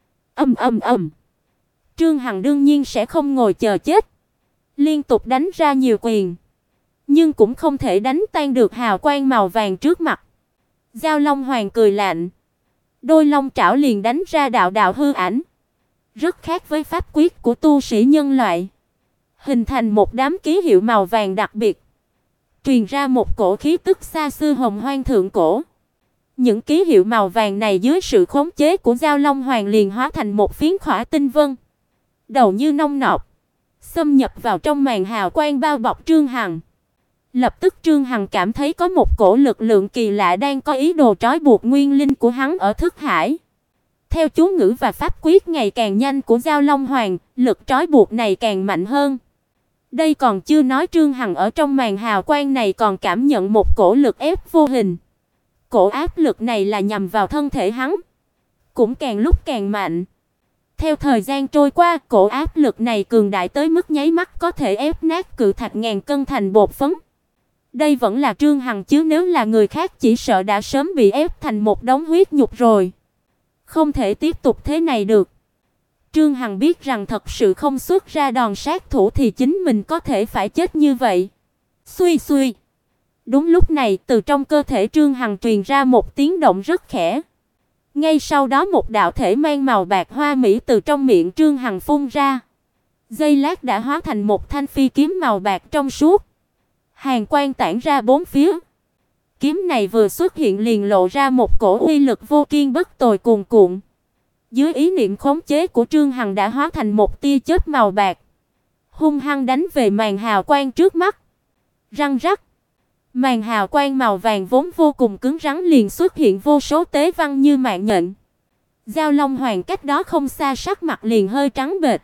Ầm ầm ầm. Trương Hằng đương nhiên sẽ không ngồi chờ chết, liên tục đánh ra nhiều quyền, nhưng cũng không thể đánh tan được hào quang màu vàng trước mặt. Giao Long Hoàng cười lạnh, đôi long trảo liền đánh ra đạo đạo hư ảnh, rất khác với pháp quyết của tu sĩ nhân loại, hình thành một đám ký hiệu màu vàng đặc biệt, truyền ra một cổ khí tức xa xưa hồng hoang thượng cổ. Những ký hiệu màu vàng này dưới sự khống chế của Giao Long Hoàng liền hóa thành một phiến khỏa tinh vân, đầu như nong nọc, xâm nhập vào trong màn hào quang bao bọc Trương Hằng. Lập tức Trương Hằng cảm thấy có một cổ lực lượng kỳ lạ đang có ý đồ trói buộc nguyên linh của hắn ở thức hải. Theo chú ngữ và pháp quyết ngày càng nhanh của Giao Long Hoàng, lực trói buộc này càng mạnh hơn. Đây còn chưa nói Trương Hằng ở trong màn hào quang này còn cảm nhận một cổ lực ép vô hình. Cổ áp lực này là nhằm vào thân thể hắn, cũng càng lúc càng mạnh. Theo thời gian trôi qua, cổ áp lực này cường đại tới mức nháy mắt có thể ép nát cự thạch ngàn cân thành bột phấn. Đây vẫn là Trương Hằng chứ nếu là người khác chỉ sợ đã sớm bị ép thành một đống huyết nhục rồi. Không thể tiếp tục thế này được. Trương Hằng biết rằng thật sự không xuất ra đòn sát thủ thì chính mình có thể phải chết như vậy. Xuy xuy. Đúng lúc này, từ trong cơ thể Trương Hằng truyền ra một tiếng động rất khẽ. Ngay sau đó một đạo thể mang màu bạc hoa mỹ từ trong miệng Trương Hằng phun ra. Giây lát đã hóa thành một thanh phi kiếm màu bạc trong suốt. Hàn quang tản ra bốn phía. Kiếm này vừa xuất hiện liền lộ ra một cổ uy lực vô kiên bất tồi cuồn cuộn. Dưới ý niệm khống chế của Trương Hằng đã hóa thành một tia chớp màu bạc, hung hăng đánh về màn hào quang trước mắt. Răng rắc. Màn hào quang màu vàng vốn vô cùng cứng rắn liền xuất hiện vô số tế văn như mạng nhện. Giao Long Hoàng cách đó không xa sắc mặt liền hơi trắng bệch,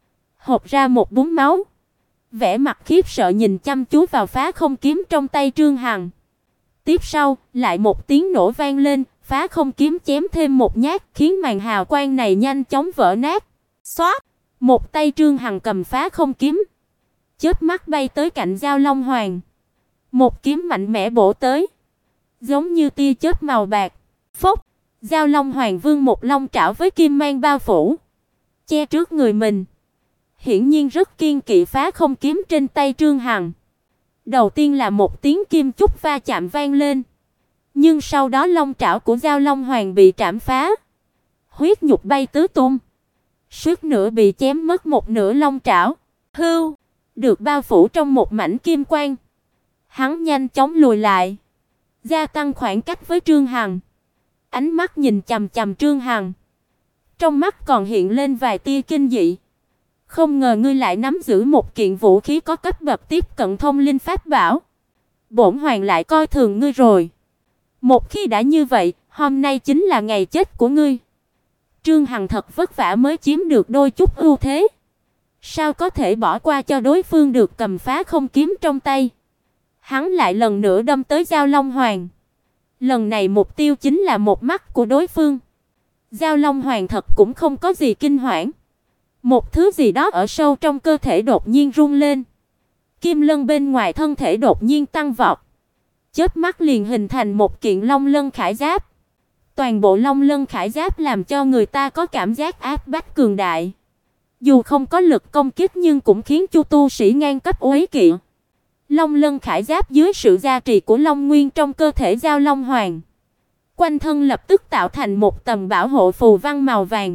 hộc ra một búng máu, vẻ mặt khiếp sợ nhìn chăm chú vào phá không kiếm trong tay Trương Hằng. Tiếp sau, lại một tiếng nổ vang lên, phá không kiếm chém thêm một nhát, khiến màn hào quang này nhanh chóng vỡ nát. Xoát, một tay Trương Hằng cầm phá không kiếm, chớp mắt bay tới cạnh Giao Long Hoàng. Một kiếm mạnh mẽ bổ tới, giống như tia chớp màu bạc. Phốc, Giao Long Hoàng vương một long trảo với kim mang bao phủ, che trước người mình. Hiển nhiên rất kiêng kỵ phá không kiếm trên tay Trương Hằng. Đầu tiên là một tiếng kim chúc va chạm vang lên, nhưng sau đó long trảo của Giao Long Hoàng bị trảm phá, huyết nhục bay tứ tung, suýt nữa bị chém mất một nửa long trảo. Hưu, được bao phủ trong một mảnh kim quang. Hắn nhanh chóng lùi lại, gia tăng khoảng cách với Trương Hằng. Ánh mắt nhìn chằm chằm Trương Hằng, trong mắt còn hiện lên vài tia kinh dị. Không ngờ ngươi lại nắm giữ một kiện vũ khí có cấp bậc tiếp cận thông linh pháp bảo. Bổn hoàng lại coi thường ngươi rồi. Một khi đã như vậy, hôm nay chính là ngày chết của ngươi. Trương Hằng thật vất vả mới chiếm được đôi chút ưu thế, sao có thể bỏ qua cho đối phương được cầm phá không kiếm trong tay. Hắn lại lần nữa đâm tới Giao Long Hoàng. Lần này mục tiêu chính là một mắt của đối phương. Giao Long Hoàng thật cũng không có gì kinh hoảng. Một thứ gì đó ở sâu trong cơ thể đột nhiên rung lên. Kim lân bên ngoài thân thể đột nhiên tăng vọt, chớp mắt liền hình thành một kiện long lân khải giáp. Toàn bộ long lân khải giáp làm cho người ta có cảm giác áp bách cường đại. Dù không có lực công kích nhưng cũng khiến chu tu sĩ ngang cấp uế kỵ. Long lân khải giáp dưới sự gia trì của long nguyên trong cơ thể Giao Long Hoàng, quanh thân lập tức tạo thành một tầng bảo hộ phù văn màu vàng,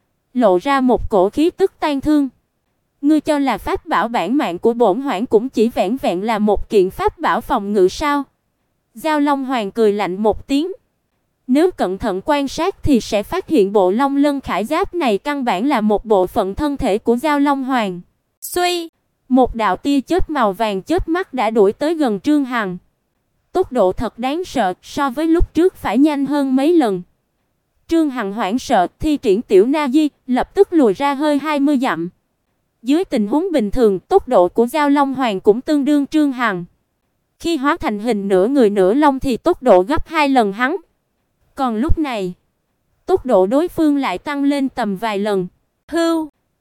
lộ ra một cổ khí tức tan thương. Ngươi cho là pháp bảo bản mạng của bổn hoàng cũng chỉ vẹn vẹn là một kiện pháp bảo phòng ngự sao? Giao Long Hoàng cười lạnh một tiếng. Nếu cẩn thận quan sát thì sẽ phát hiện bộ long lân khải giáp này căn bản là một bộ phận thân thể của Giao Long Hoàng. Xuy, một đạo tia chớp màu vàng chớp mắt đã đuổi tới gần Trương Hằng. Tốc độ thật đáng sợ, so với lúc trước phải nhanh hơn mấy lần. Trương Hằng hoảng sợ, thi triển tiểu na di, lập tức lùi ra hơi 20 dặm. Dưới tình huống bình thường, tốc độ của Giao Long Hoàng cũng tương đương Trương Hằng. Khi hóa thành hình nửa người nửa long thì tốc độ gấp 2 lần hắn. Còn lúc này, tốc độ đối phương lại tăng lên tầm vài lần. Hưu,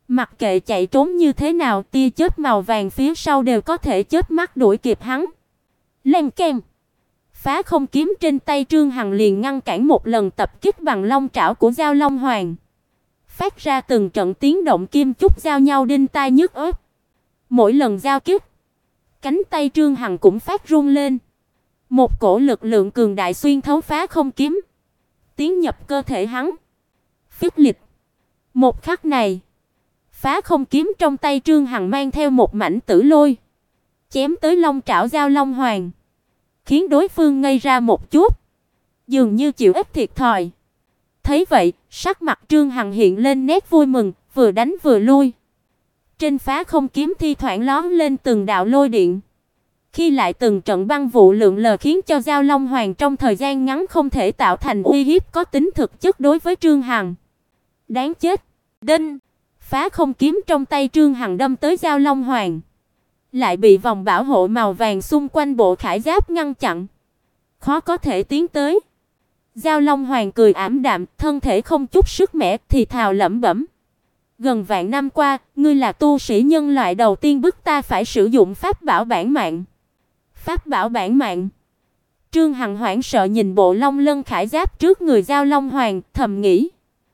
Mặc kệ chạy trốn như thế nào, tia chớp màu vàng phía sau đều có thể chớp mắt đuổi kịp hắn. Len keng. Phá không kiếm trên tay Trương Hằng liền ngăn cản một lần tập kích bằng long trảo của Giao Long Hoàng, phát ra từng trận tiếng động kim chúc giao nhau đinh tai nhức óc. Mỗi lần giao kích, cánh tay Trương Hằng cũng phát run lên. Một cổ lực lượng cường đại xuyên thấu phá không kiếm, tiến nhập cơ thể hắn. Phích lịch. Một khắc này, phá không kiếm trong tay Trương Hằng mang theo một mảnh tử lôi, chém tới long trảo Giao Long Hoàng, khiến đối phương ngây ra một chút, dường như chịu ít thiệt thòi. Thấy vậy, sắc mặt Trương Hằng hiện lên nét vui mừng, vừa đánh vừa lui. Trên phá không kiếm thi thoảng lóe lên từng đạo lôi điện, khi lại từng trận băng vụ lượn lờ khiến cho Giao Long Hoàng trong thời gian ngắn không thể tạo thành uy hiếp có tính thực chất đối với Trương Hằng. Đáng chết. Đinh. Phá không kiếm trong tay Trương Hằng đâm tới Giao Long Hoàng, lại bị vòng bảo hộ màu vàng xung quanh bộ khải giáp ngăn chặn, khó có thể tiến tới. Giao Long Hoàng cười ảm đạm, thân thể không chút sức mẻ, thì thào lẩm bẩm: gần vạn năm qua, ngươi là tu sĩ nhân loại đầu tiên bức ta phải sử dụng pháp bảo bản mạng. Pháp bảo bản mạng? Trương Hằng hoảng sợ nhìn bộ Long Lân khải giáp trước người Giao Long Hoàng, thầm nghĩ: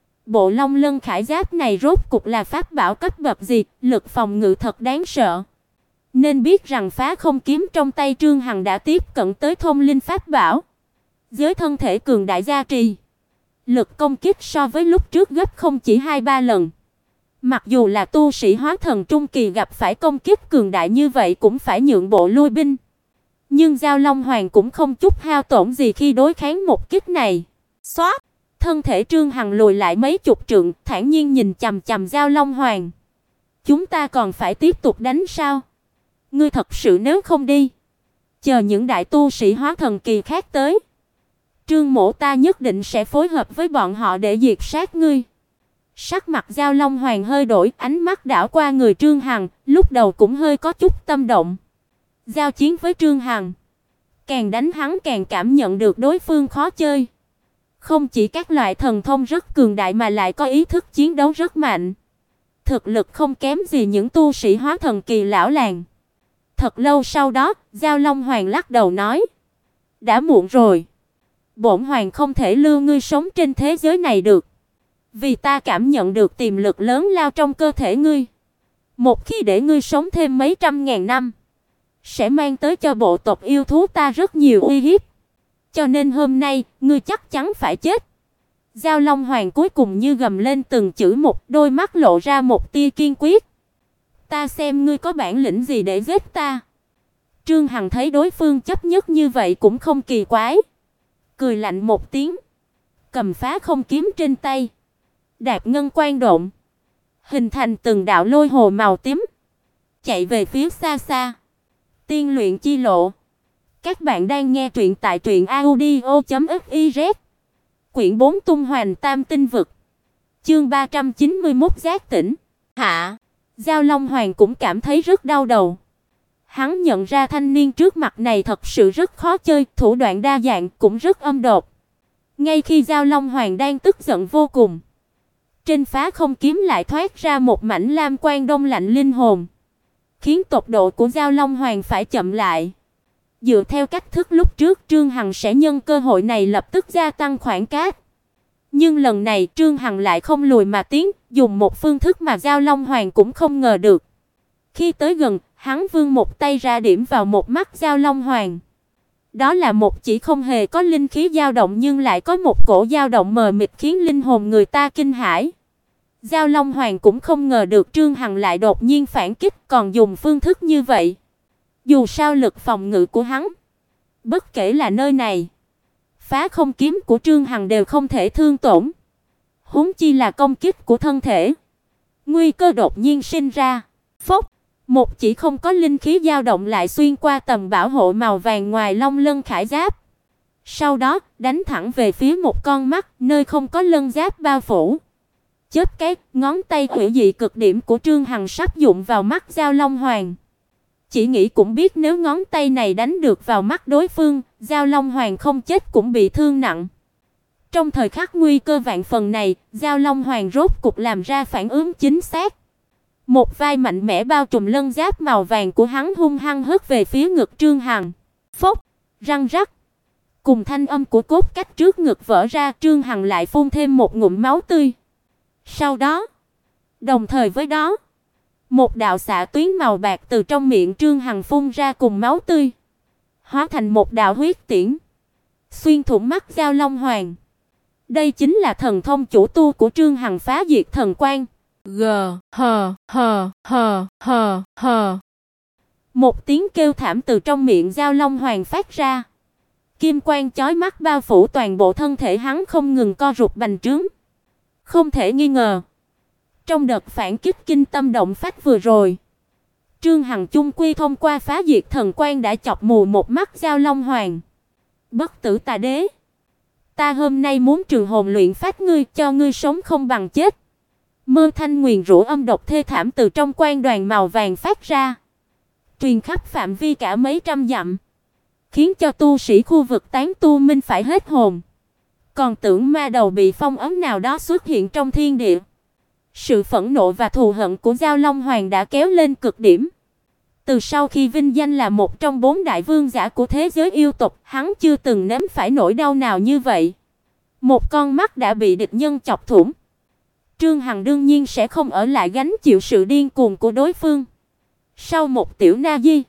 bộ Long Lân khải giáp này rốt cục là pháp bảo cấp bậc gì, lực phòng ngự thật đáng sợ. Nên biết rằng phá không kiếm trong tay Trương Hằng đã tiếp cận tới thông linh pháp bảo. Với thân thể cường đại gia trì, lực công kích so với lúc trước gấp không chỉ 2-3 lần. Mặc dù là tu sĩ hóa thần trung kỳ gặp phải công kích cường đại như vậy cũng phải nhượng bộ lui binh. Nhưng Giao Long Hoàng cũng không chút hao tổn gì khi đối kháng một kích này. Xoát, thân thể Trương Hằng lùi lại mấy chục trượng, thản nhiên nhìn chằm chằm Giao Long Hoàng. Chúng ta còn phải tiếp tục đánh sao? Ngươi thật sự nếu không đi, chờ những đại tu sĩ hóa thần kỳ khác tới, Trương mỗ ta nhất định sẽ phối hợp với bọn họ để diệt sát ngươi. Sắc mặt Giao Long Hoàng hơi đổi, ánh mắt đảo qua người Trương Hằng, lúc đầu cũng hơi có chút tâm động. Giao chiến với Trương Hằng, càng đánh hắn càng cảm nhận được đối phương khó chơi. Không chỉ các loại thần thông rất cường đại mà lại có ý thức chiến đấu rất mạnh. Thực lực không kém gì những tu sĩ hóa thần kỳ lão làng. Thật lâu sau đó, Giao Long Hoàng lắc đầu nói: đã muộn rồi. Bổn hoàng không thể lưu ngươi sống trên thế giới này được. Vì ta cảm nhận được tiềm lực lớn lao trong cơ thể ngươi. Một khi để ngươi sống thêm mấy trăm ngàn năm, sẽ mang tới cho bộ tộc yêu thú ta rất nhiều uy hiếp. Cho nên hôm nay, ngươi chắc chắn phải chết. Giao Long Hoàng cuối cùng như gầm lên từng chữ một, đôi mắt lộ ra một tia kiên quyết. Ta xem ngươi có bản lĩnh gì để giết ta. Trương Hằng thấy đối phương chấp nhất như vậy cũng không kỳ quái, cười lạnh một tiếng, cầm phá không kiếm trên tay, đạp ngân quang động, hình thành từng đạo lôi hồ màu tím, chạy về phía xa xa. Tiên luyện chi lộ. Các bạn đang nghe truyện tại truyệnaudio.fiz. Quyển 4 Tung Hoành Tam Tinh Vực. Chương 391 Giác tỉnh. Hạ. Giao Long Hoàng cũng cảm thấy rất đau đầu. Hắn nhận ra thanh niên trước mặt này thật sự rất khó chơi, thủ đoạn đa dạng cũng rất âm độc. Ngay khi Giao Long Hoàng đang tức giận vô cùng, trên phá không kiếm lại thoát ra một mảnh lam quang đông lạnh linh hồn, khiến tốc độ của Giao Long Hoàng phải chậm lại. Dựa theo cách thức lúc trước, Trương Hằng sẽ nhân cơ hội này lập tức gia tăng khoảng cách. Nhưng lần này Trương Hằng lại không lùi mà tiến, dùng một phương thức mà Giao Long Hoàng cũng không ngờ được. Khi tới gần, hắn vươn một tay ra điểm vào một mắt Giao Long Hoàng. Đó là một chỉ không hề có linh khí dao động nhưng lại có một cổ dao động mờ mịt khiến linh hồn người ta kinh hãi. Giao Long Hoàng cũng không ngờ được Trương Hằng lại đột nhiên phản kích, còn dùng phương thức như vậy. Dù sao lực phòng ngự của hắn, bất kể là nơi này, phá không kiếm của Trương Hằng đều không thể thương tổn. Huống chi là công kích của thân thể. Nguy cơ đột nhiên sinh ra. Phốc, một chỉ không có linh khí dao động lại xuyên qua tầng bảo hộ màu vàng ngoài Long Lân khải giáp. Sau đó, đánh thẳng về phía một con mắt, nơi không có lân giáp bao phủ. Chớp cái, ngón tay hủy dị cực điểm của Trương Hằng sắp dụng vào mắt Giao Long Hoàng. Chỉ nghĩ cũng biết nếu ngón tay này đánh được vào mắt đối phương, Giao Long Hoàng không chết cũng bị thương nặng. Trong thời khắc nguy cơ vạn phần này, Giao Long Hoàng rốt cục làm ra phản ứng chính xác. Một vai mạnh mẽ bao trùm lân giáp màu vàng của hắn hung hăng hất về phía ngực Trương Hằng. Phốc, răng rắc. Cùng thanh âm của cốt cách trước ngực vỡ ra, Trương Hằng lại phun thêm một ngụm máu tươi. Sau đó, đồng thời với đó, một đạo xạ tuyến màu bạc từ trong miệng Trương Hằng phun ra cùng máu tươi, hóa thành một đạo huyết tiễn, xuyên thủng mắt Giao Long Hoàng. Đây chính là thần thông chủ tu của Trương Hằng, Phá Diệt Thần Quang. G h h h h h. Một tiếng kêu thảm từ trong miệng Giao Long Hoàng phát ra. Kim quang chói mắt bao phủ toàn bộ thân thể hắn, không ngừng co rụt bành trướng. Không thể nghi ngờ, trong đợt phản kích kinh tâm động phách vừa rồi, Trương Hằng chung quy thông qua Phá Diệt Thần Quang đã chọc mù một mắt Giao Long Hoàng. Bất tử tà đế, ta hôm nay muốn trừ hồn luyện phách ngươi, cho ngươi sống không bằng chết. Mơ thanh nguyền rủa âm độc thê thảm từ trong quang đoàn màu vàng phát ra, truyền khắp phạm vi cả mấy trăm dặm, khiến cho tu sĩ khu vực tán tu minh phải hết hồn. Còn tưởng ma đầu bị phong ấn nào đó xuất hiện trong thiên địa. Sự phẫn nộ và thù hận của Giao Long Hoàng đã kéo lên cực điểm. Từ sau khi vinh danh là một trong 4 đại vương giả của thế giới yêu tộc, hắn chưa từng nếm phải nỗi đau nào như vậy. Một con mắt đã bị địch nhân chọc thủng, Trương Hằng đương nhiên sẽ không ở lại gánh chịu sự điên cuồng của đối phương. Sau một tiểu na di,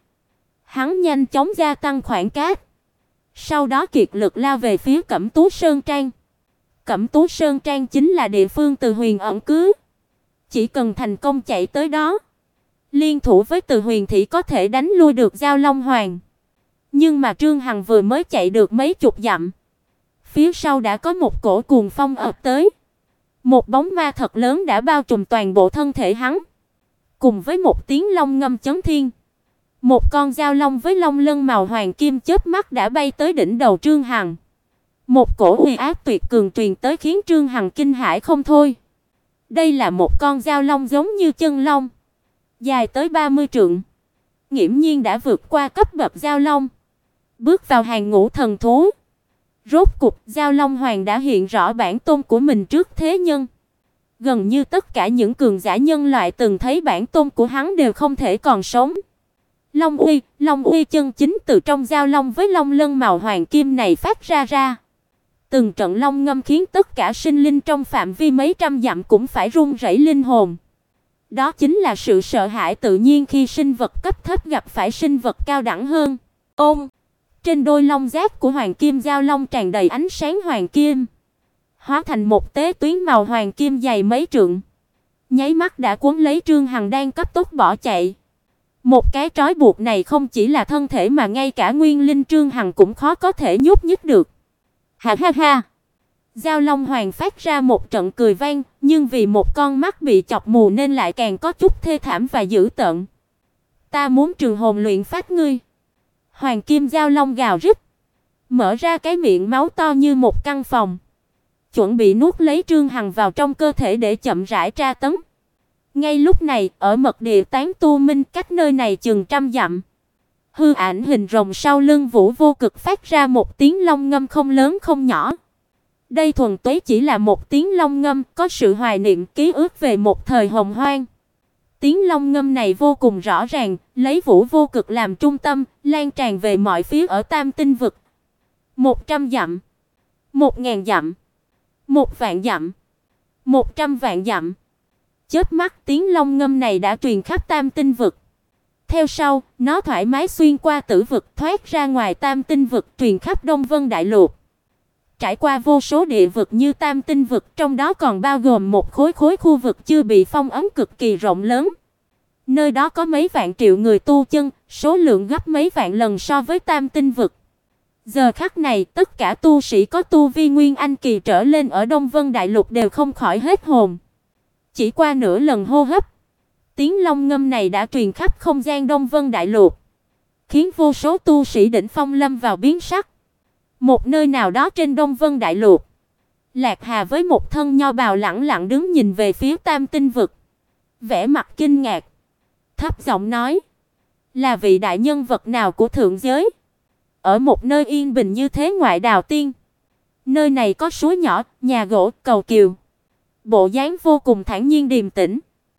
hắn nhanh chóng gia tăng khoảng cách, sau đó kiệt lực lao về phía Cẩm Tú Sơn Trang. Cẩm Tú Sơn Trang chính là địa phương Từ Huyền ẩn cư. Chỉ cần thành công chạy tới đó, liên thủ với Từ Huyền thì có thể đánh lui được Giao Long Hoàng. Nhưng mà Trương Hằng vừa mới chạy được mấy chục dặm, phía sau đã có một cổ cuồng phong ập tới. Một bóng ma thật lớn đã bao trùm toàn bộ thân thể hắn. Cùng với một tiếng long ngâm chấn thiên, một con giao long với long lân màu hoàng kim chớp mắt đã bay tới đỉnh đầu Trương Hằng. Một cổ uy áp tuyệt cường truyền tới khiến Trương Hằng kinh hãi không thôi. Đây là một con giao long giống như chân long, dài tới 30 trượng, nghiễm nhiên đã vượt qua cấp bậc giao long, bước vào hàng ngũ thần thú. Rốt cục, Giao Long Hoàng đã hiện rõ bản tôn của mình trước thế nhân. Gần như tất cả những cường giả nhân loại từng thấy bản tôn của hắn đều không thể còn sống. Long uy chân chính từ trong giao long với long lân màu hoàng kim này phát ra. Từng trận long ngâm khiến tất cả sinh linh trong phạm vi mấy trăm dặm cũng phải run rẩy linh hồn. Đó chính là sự sợ hãi tự nhiên khi sinh vật cấp thấp gặp phải sinh vật cao đẳng hơn. Trên đôi long giáp của hoàng kim giao long tràn đầy ánh sáng hoàng kim, hóa thành một tế tuyến màu hoàng kim dày mấy trượng, nháy mắt đã cuốn lấy Trương Hằng đang cấp tốc bỏ chạy. Một cái trói buộc này không chỉ là thân thể mà ngay cả nguyên linh Trương Hằng cũng khó có thể nhúc nhích được. Ha ha ha. Giao Long Hoàng phát ra một trận cười vang, nhưng vì một con mắt bị chọc mù nên lại càng có chút thê thảm và dữ tợn. Ta muốn trừ hồn luyện phách ngươi. Hoàng kim giao long gào rít, mở ra cái miệng máu to như một căn phòng, chuẩn bị nuốt lấy Trương Hằng vào trong cơ thể để chậm rãi tra tấn. Ngay lúc này, ở mật địa tán tu minh cách nơi này chừng trăm dặm, hư ảnh hình rồng sau lưng Vũ Vô Cực phát ra một tiếng long ngâm không lớn không nhỏ. Đây thuần túy chỉ là một tiếng long ngâm, có sự hoài niệm ký ức về một thời hồng hoang. Tiếng long ngâm này vô cùng rõ ràng, lấy Vũ Vô Cực làm trung tâm, lan tràn về mọi phía ở Tam Tinh vực. 100 dặm, 1000 dặm, 1.000 dặm, 100 vạn dặm. Chớp mắt tiếng long ngâm này đã truyền khắp Tam Tinh vực. Theo sau, nó thoải mái xuyên qua Tử vực, thoát ra ngoài Tam Tinh vực, truyền khắp Đông Vân Đại Lục. Trải qua vô số địa vực như Tam Tinh vực, trong đó còn bao gồm một khối khu vực chưa bị phong ấn cực kỳ rộng lớn. Nơi đó có mấy vạn triệu người tu chân, số lượng gấp mấy vạn lần so với Tam Tinh vực. Giờ khắc này, tất cả tu sĩ có tu vi nguyên anh kỳ trở lên ở Đông Vân Đại Lục đều không khỏi hết hồn. Chỉ qua nửa lần hô hấp, tiếng long ngâm này đã truyền khắp không gian Đông Vân Đại Lục, khiến vô số tu sĩ đỉnh phong lâm vào biến sắc. Một nơi nào đó trên Đông Vân Đại Lục, Lạc Hà với một thân nho bào lẳng lặng đứng nhìn về phía Tam Tinh vực, vẻ mặt kinh ngạc, thấp giọng nói: "Là vị đại nhân vật nào của thượng giới? Ở một nơi yên bình như thế ngoại đào tiên, nơi này có suối nhỏ, nhà gỗ, cầu kiều." Bộ dáng vô cùng thản nhiên điềm tĩnh.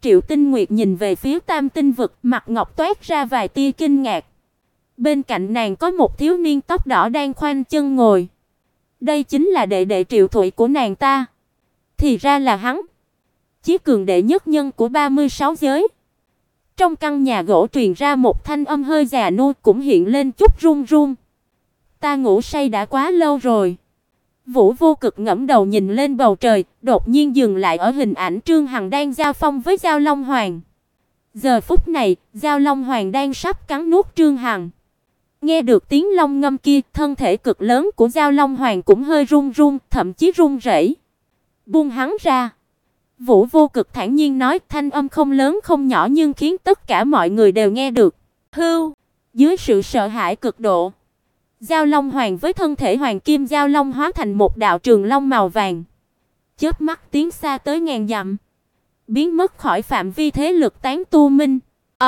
Triệu Tinh Nguyệt nhìn về phía Tam Tinh vực, mặt ngọc toát ra vài tia kinh ngạc. Bên cạnh nàng có một thiếu niên tóc đỏ đang khoanh chân ngồi. Đây chính là đệ đệ Triệu Thụy của nàng ta. Thì ra là hắn, chí cường đệ nhất nhân của 36 giới. Trong căn nhà gỗ truyền ra một thanh âm hơi già nua, cũng hiện lên chút run run. Ta ngủ say đã quá lâu rồi. Vũ Vô Cực ngẩng đầu nhìn lên bầu trời, đột nhiên dừng lại ở hình ảnh Trương Hằng đang giao phong với Giao Long Hoàng. Giờ phút này, Giao Long Hoàng đang sắp cắn nuốt Trương Hằng. Nghe được tiếng long ngâm kia, thân thể cực lớn của Giao Long Hoàng cũng hơi run run, thậm chí run rẩy. Buông hắn ra. Vũ Vô Cực thản nhiên nói, thanh âm không lớn không nhỏ nhưng khiến tất cả mọi người đều nghe được. Hưu, dưới sự sợ hãi cực độ, Giao Long Hoàng với thân thể hoàng kim giao long hóa thành một đạo trường long màu vàng, chớp mắt tiến xa tới ngàn dặm, biến mất khỏi phạm vi thế lực tán tu minh.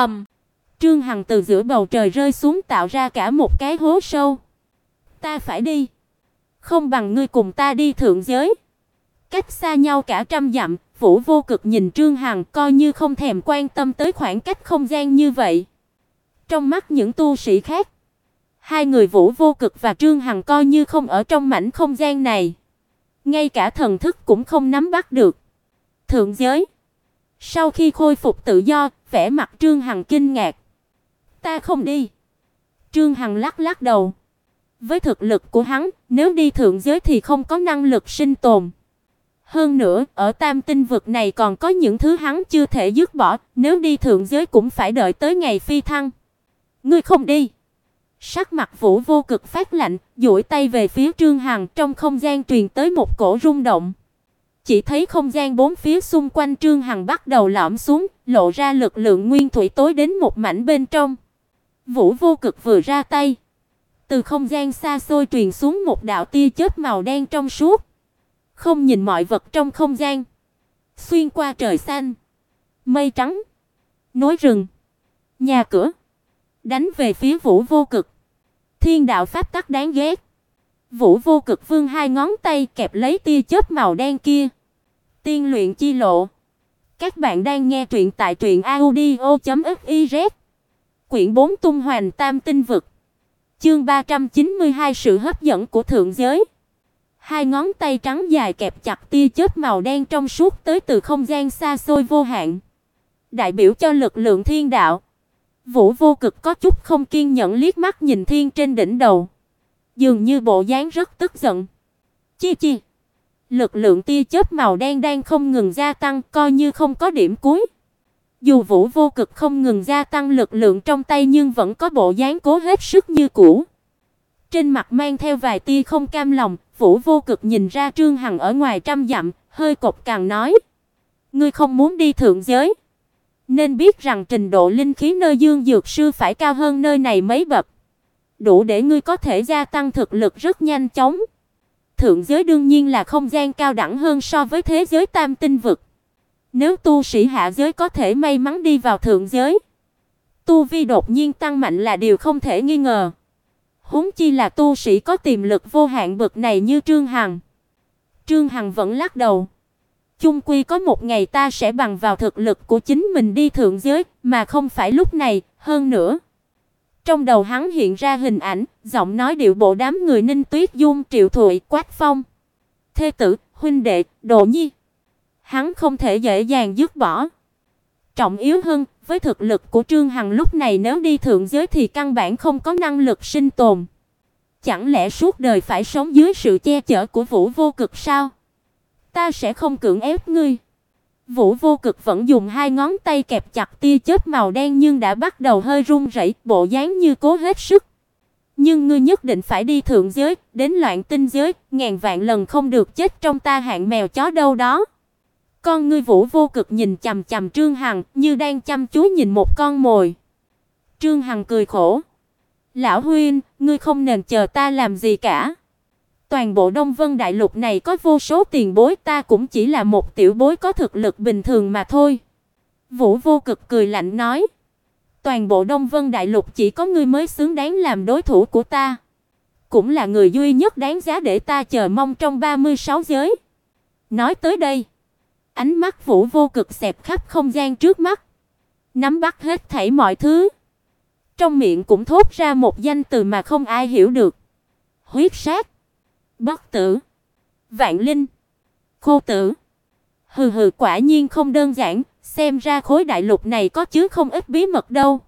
Trương Hằng từ giữa bầu trời rơi xuống, tạo ra cả một cái hố sâu. Ta phải đi, không bằng ngươi cùng ta đi thượng giới. Cách xa nhau cả trăm dặm, Vũ Vô Cực nhìn Trương Hằng, coi như không thèm quan tâm tới khoảng cách không gian như vậy. Trong mắt những tu sĩ khác, hai người Vũ Vô Cực và Trương Hằng coi như không ở trong mảnh không gian này, ngay cả thần thức cũng không nắm bắt được. Thượng giới. Sau khi khôi phục tự do, vẻ mặt Trương Hằng kinh ngạc. Ta không đi. Trương Hằng lắc lắc đầu. Với thực lực của hắn, nếu đi thượng giới thì không có năng lực sinh tồn. Hơn nữa, ở Tam Tinh vực này còn có những thứ hắn chưa thể dứt bỏ, nếu đi thượng giới cũng phải đợi tới ngày phi thăng. Ngươi không đi. Sắc mặt Vũ Vô Cực phát lạnh, duỗi tay về phía Trương Hằng, trong không gian truyền tới một cổ rung động. Chỉ thấy không gian bốn phía xung quanh Trương Hằng bắt đầu lõm xuống, lộ ra lực lượng nguyên thủy tối đến một mảnh bên trong. Vũ Vô Cực vừa ra tay, từ không gian xa xôi truyền xuống một đạo tia chớp màu đen trong suốt, không nhìn mọi vật trong không gian, xuyên qua trời xanh, mây trắng, núi rừng, nhà cửa, đánh về phía Vũ Vô Cực. Thiên đạo pháp tắc đáng ghét. Vũ Vô Cực vươn hai ngón tay kẹp lấy tia chớp màu đen kia. Tiên luyện chi lộ. Các bạn đang nghe truyện tại truyệnaudio.fiz. Quyển 4 Tung Hoành Tam Tinh vực. Chương 392 sự hấp dẫn của thượng giới. Hai ngón tay trắng dài kẹp chặt tia chớp màu đen trong suốt tới từ không gian xa xôi vô hạn, đại biểu cho lực lượng thiên đạo. Vũ Vô Cực có chút không kiên nhẫn liếc mắt nhìn thiên trên đỉnh đầu, dường như bộ dáng rất tức giận. Chi chi, lực lượng tia chớp màu đen đang không ngừng gia tăng, coi như không có điểm cuối. Dù Vũ Vô Cực không ngừng gia tăng lực lượng trong tay nhưng vẫn có bộ dáng cố hết sức như cũ. Trên mặt mang theo vài tia không cam lòng, Vũ Vô Cực nhìn ra Trương Hằng ở ngoài trăm dặm, hơi cộc cằn nói: "Ngươi không muốn đi thượng giới, nên biết rằng trình độ linh khí nơi Dương Dược sư phải cao hơn nơi này mấy bậc, đủ để ngươi có thể gia tăng thực lực rất nhanh chóng. Thượng giới đương nhiên là không gian cao đẳng hơn so với thế giới Tam Tinh vực. Nếu tu sĩ hạ giới có thể may mắn đi vào thượng giới, tu vi đột nhiên tăng mạnh là điều không thể nghi ngờ. Huống chi là tu sĩ có tiềm lực vô hạn bậc này như Trương Hằng." Trương Hằng vẫn lắc đầu. Chung quy có một ngày ta sẽ bằng vào thực lực của chính mình đi thượng giới, mà không phải lúc này, hơn nữa. Trong đầu hắn hiện ra hình ảnh, giọng nói điệu bộ đám người Ninh Tuyết Dung, Triệu Thụy, Quách Phong, thê tử, huynh đệ, Đồ Nhi. Hắn không thể dễ dàng dứt bỏ. Trọng yếu hơn, với thực lực của Trương Hằng lúc này nếu đi thượng giới thì căn bản không có năng lực sinh tồn. Chẳng lẽ suốt đời phải sống dưới sự che chở của Vũ Vô Cực sao? Ta sẽ không cưỡng ép ngươi. Vũ Vô Cực vẫn dùng hai ngón tay kẹp chặt tia chớp màu đen nhưng đã bắt đầu hơi run rẩy, bộ dáng như cố hết sức. Nhưng ngươi nhất định phải đi thượng giới, đến Loạn Tinh giới, ngàn vạn lần không được chết trong ta hạng mèo chó đâu đó. Con ngươi Vũ Vô Cực nhìn chằm chằm Trương Hằng, như đang chăm chú nhìn một con mồi. Trương Hằng cười khổ: "Lão huynh, ngươi không nên chờ ta làm gì cả. Toàn bộ Đông Vân Đại Lục này có vô số tiền bối, ta cũng chỉ là một tiểu bối có thực lực bình thường mà thôi." Vũ Vô Cực cười lạnh nói: "Toàn bộ Đông Vân Đại Lục chỉ có ngươi mới xứng đáng làm đối thủ của ta, cũng là người duy nhất đáng giá để ta chờ mong trong 36 giới." Nói tới đây, Ánh mắt Vũ Vô Cực xẹp khắp không gian trước mắt, nắm bắt hết thảy mọi thứ. Trong miệng cũng thốt ra một danh từ mà không ai hiểu được. Huyết sát, bất tử, vạn linh, khô tử. Hừ hừ, quả nhiên không đơn giản, xem ra khối đại lục này có chứa không ít bí mật đâu.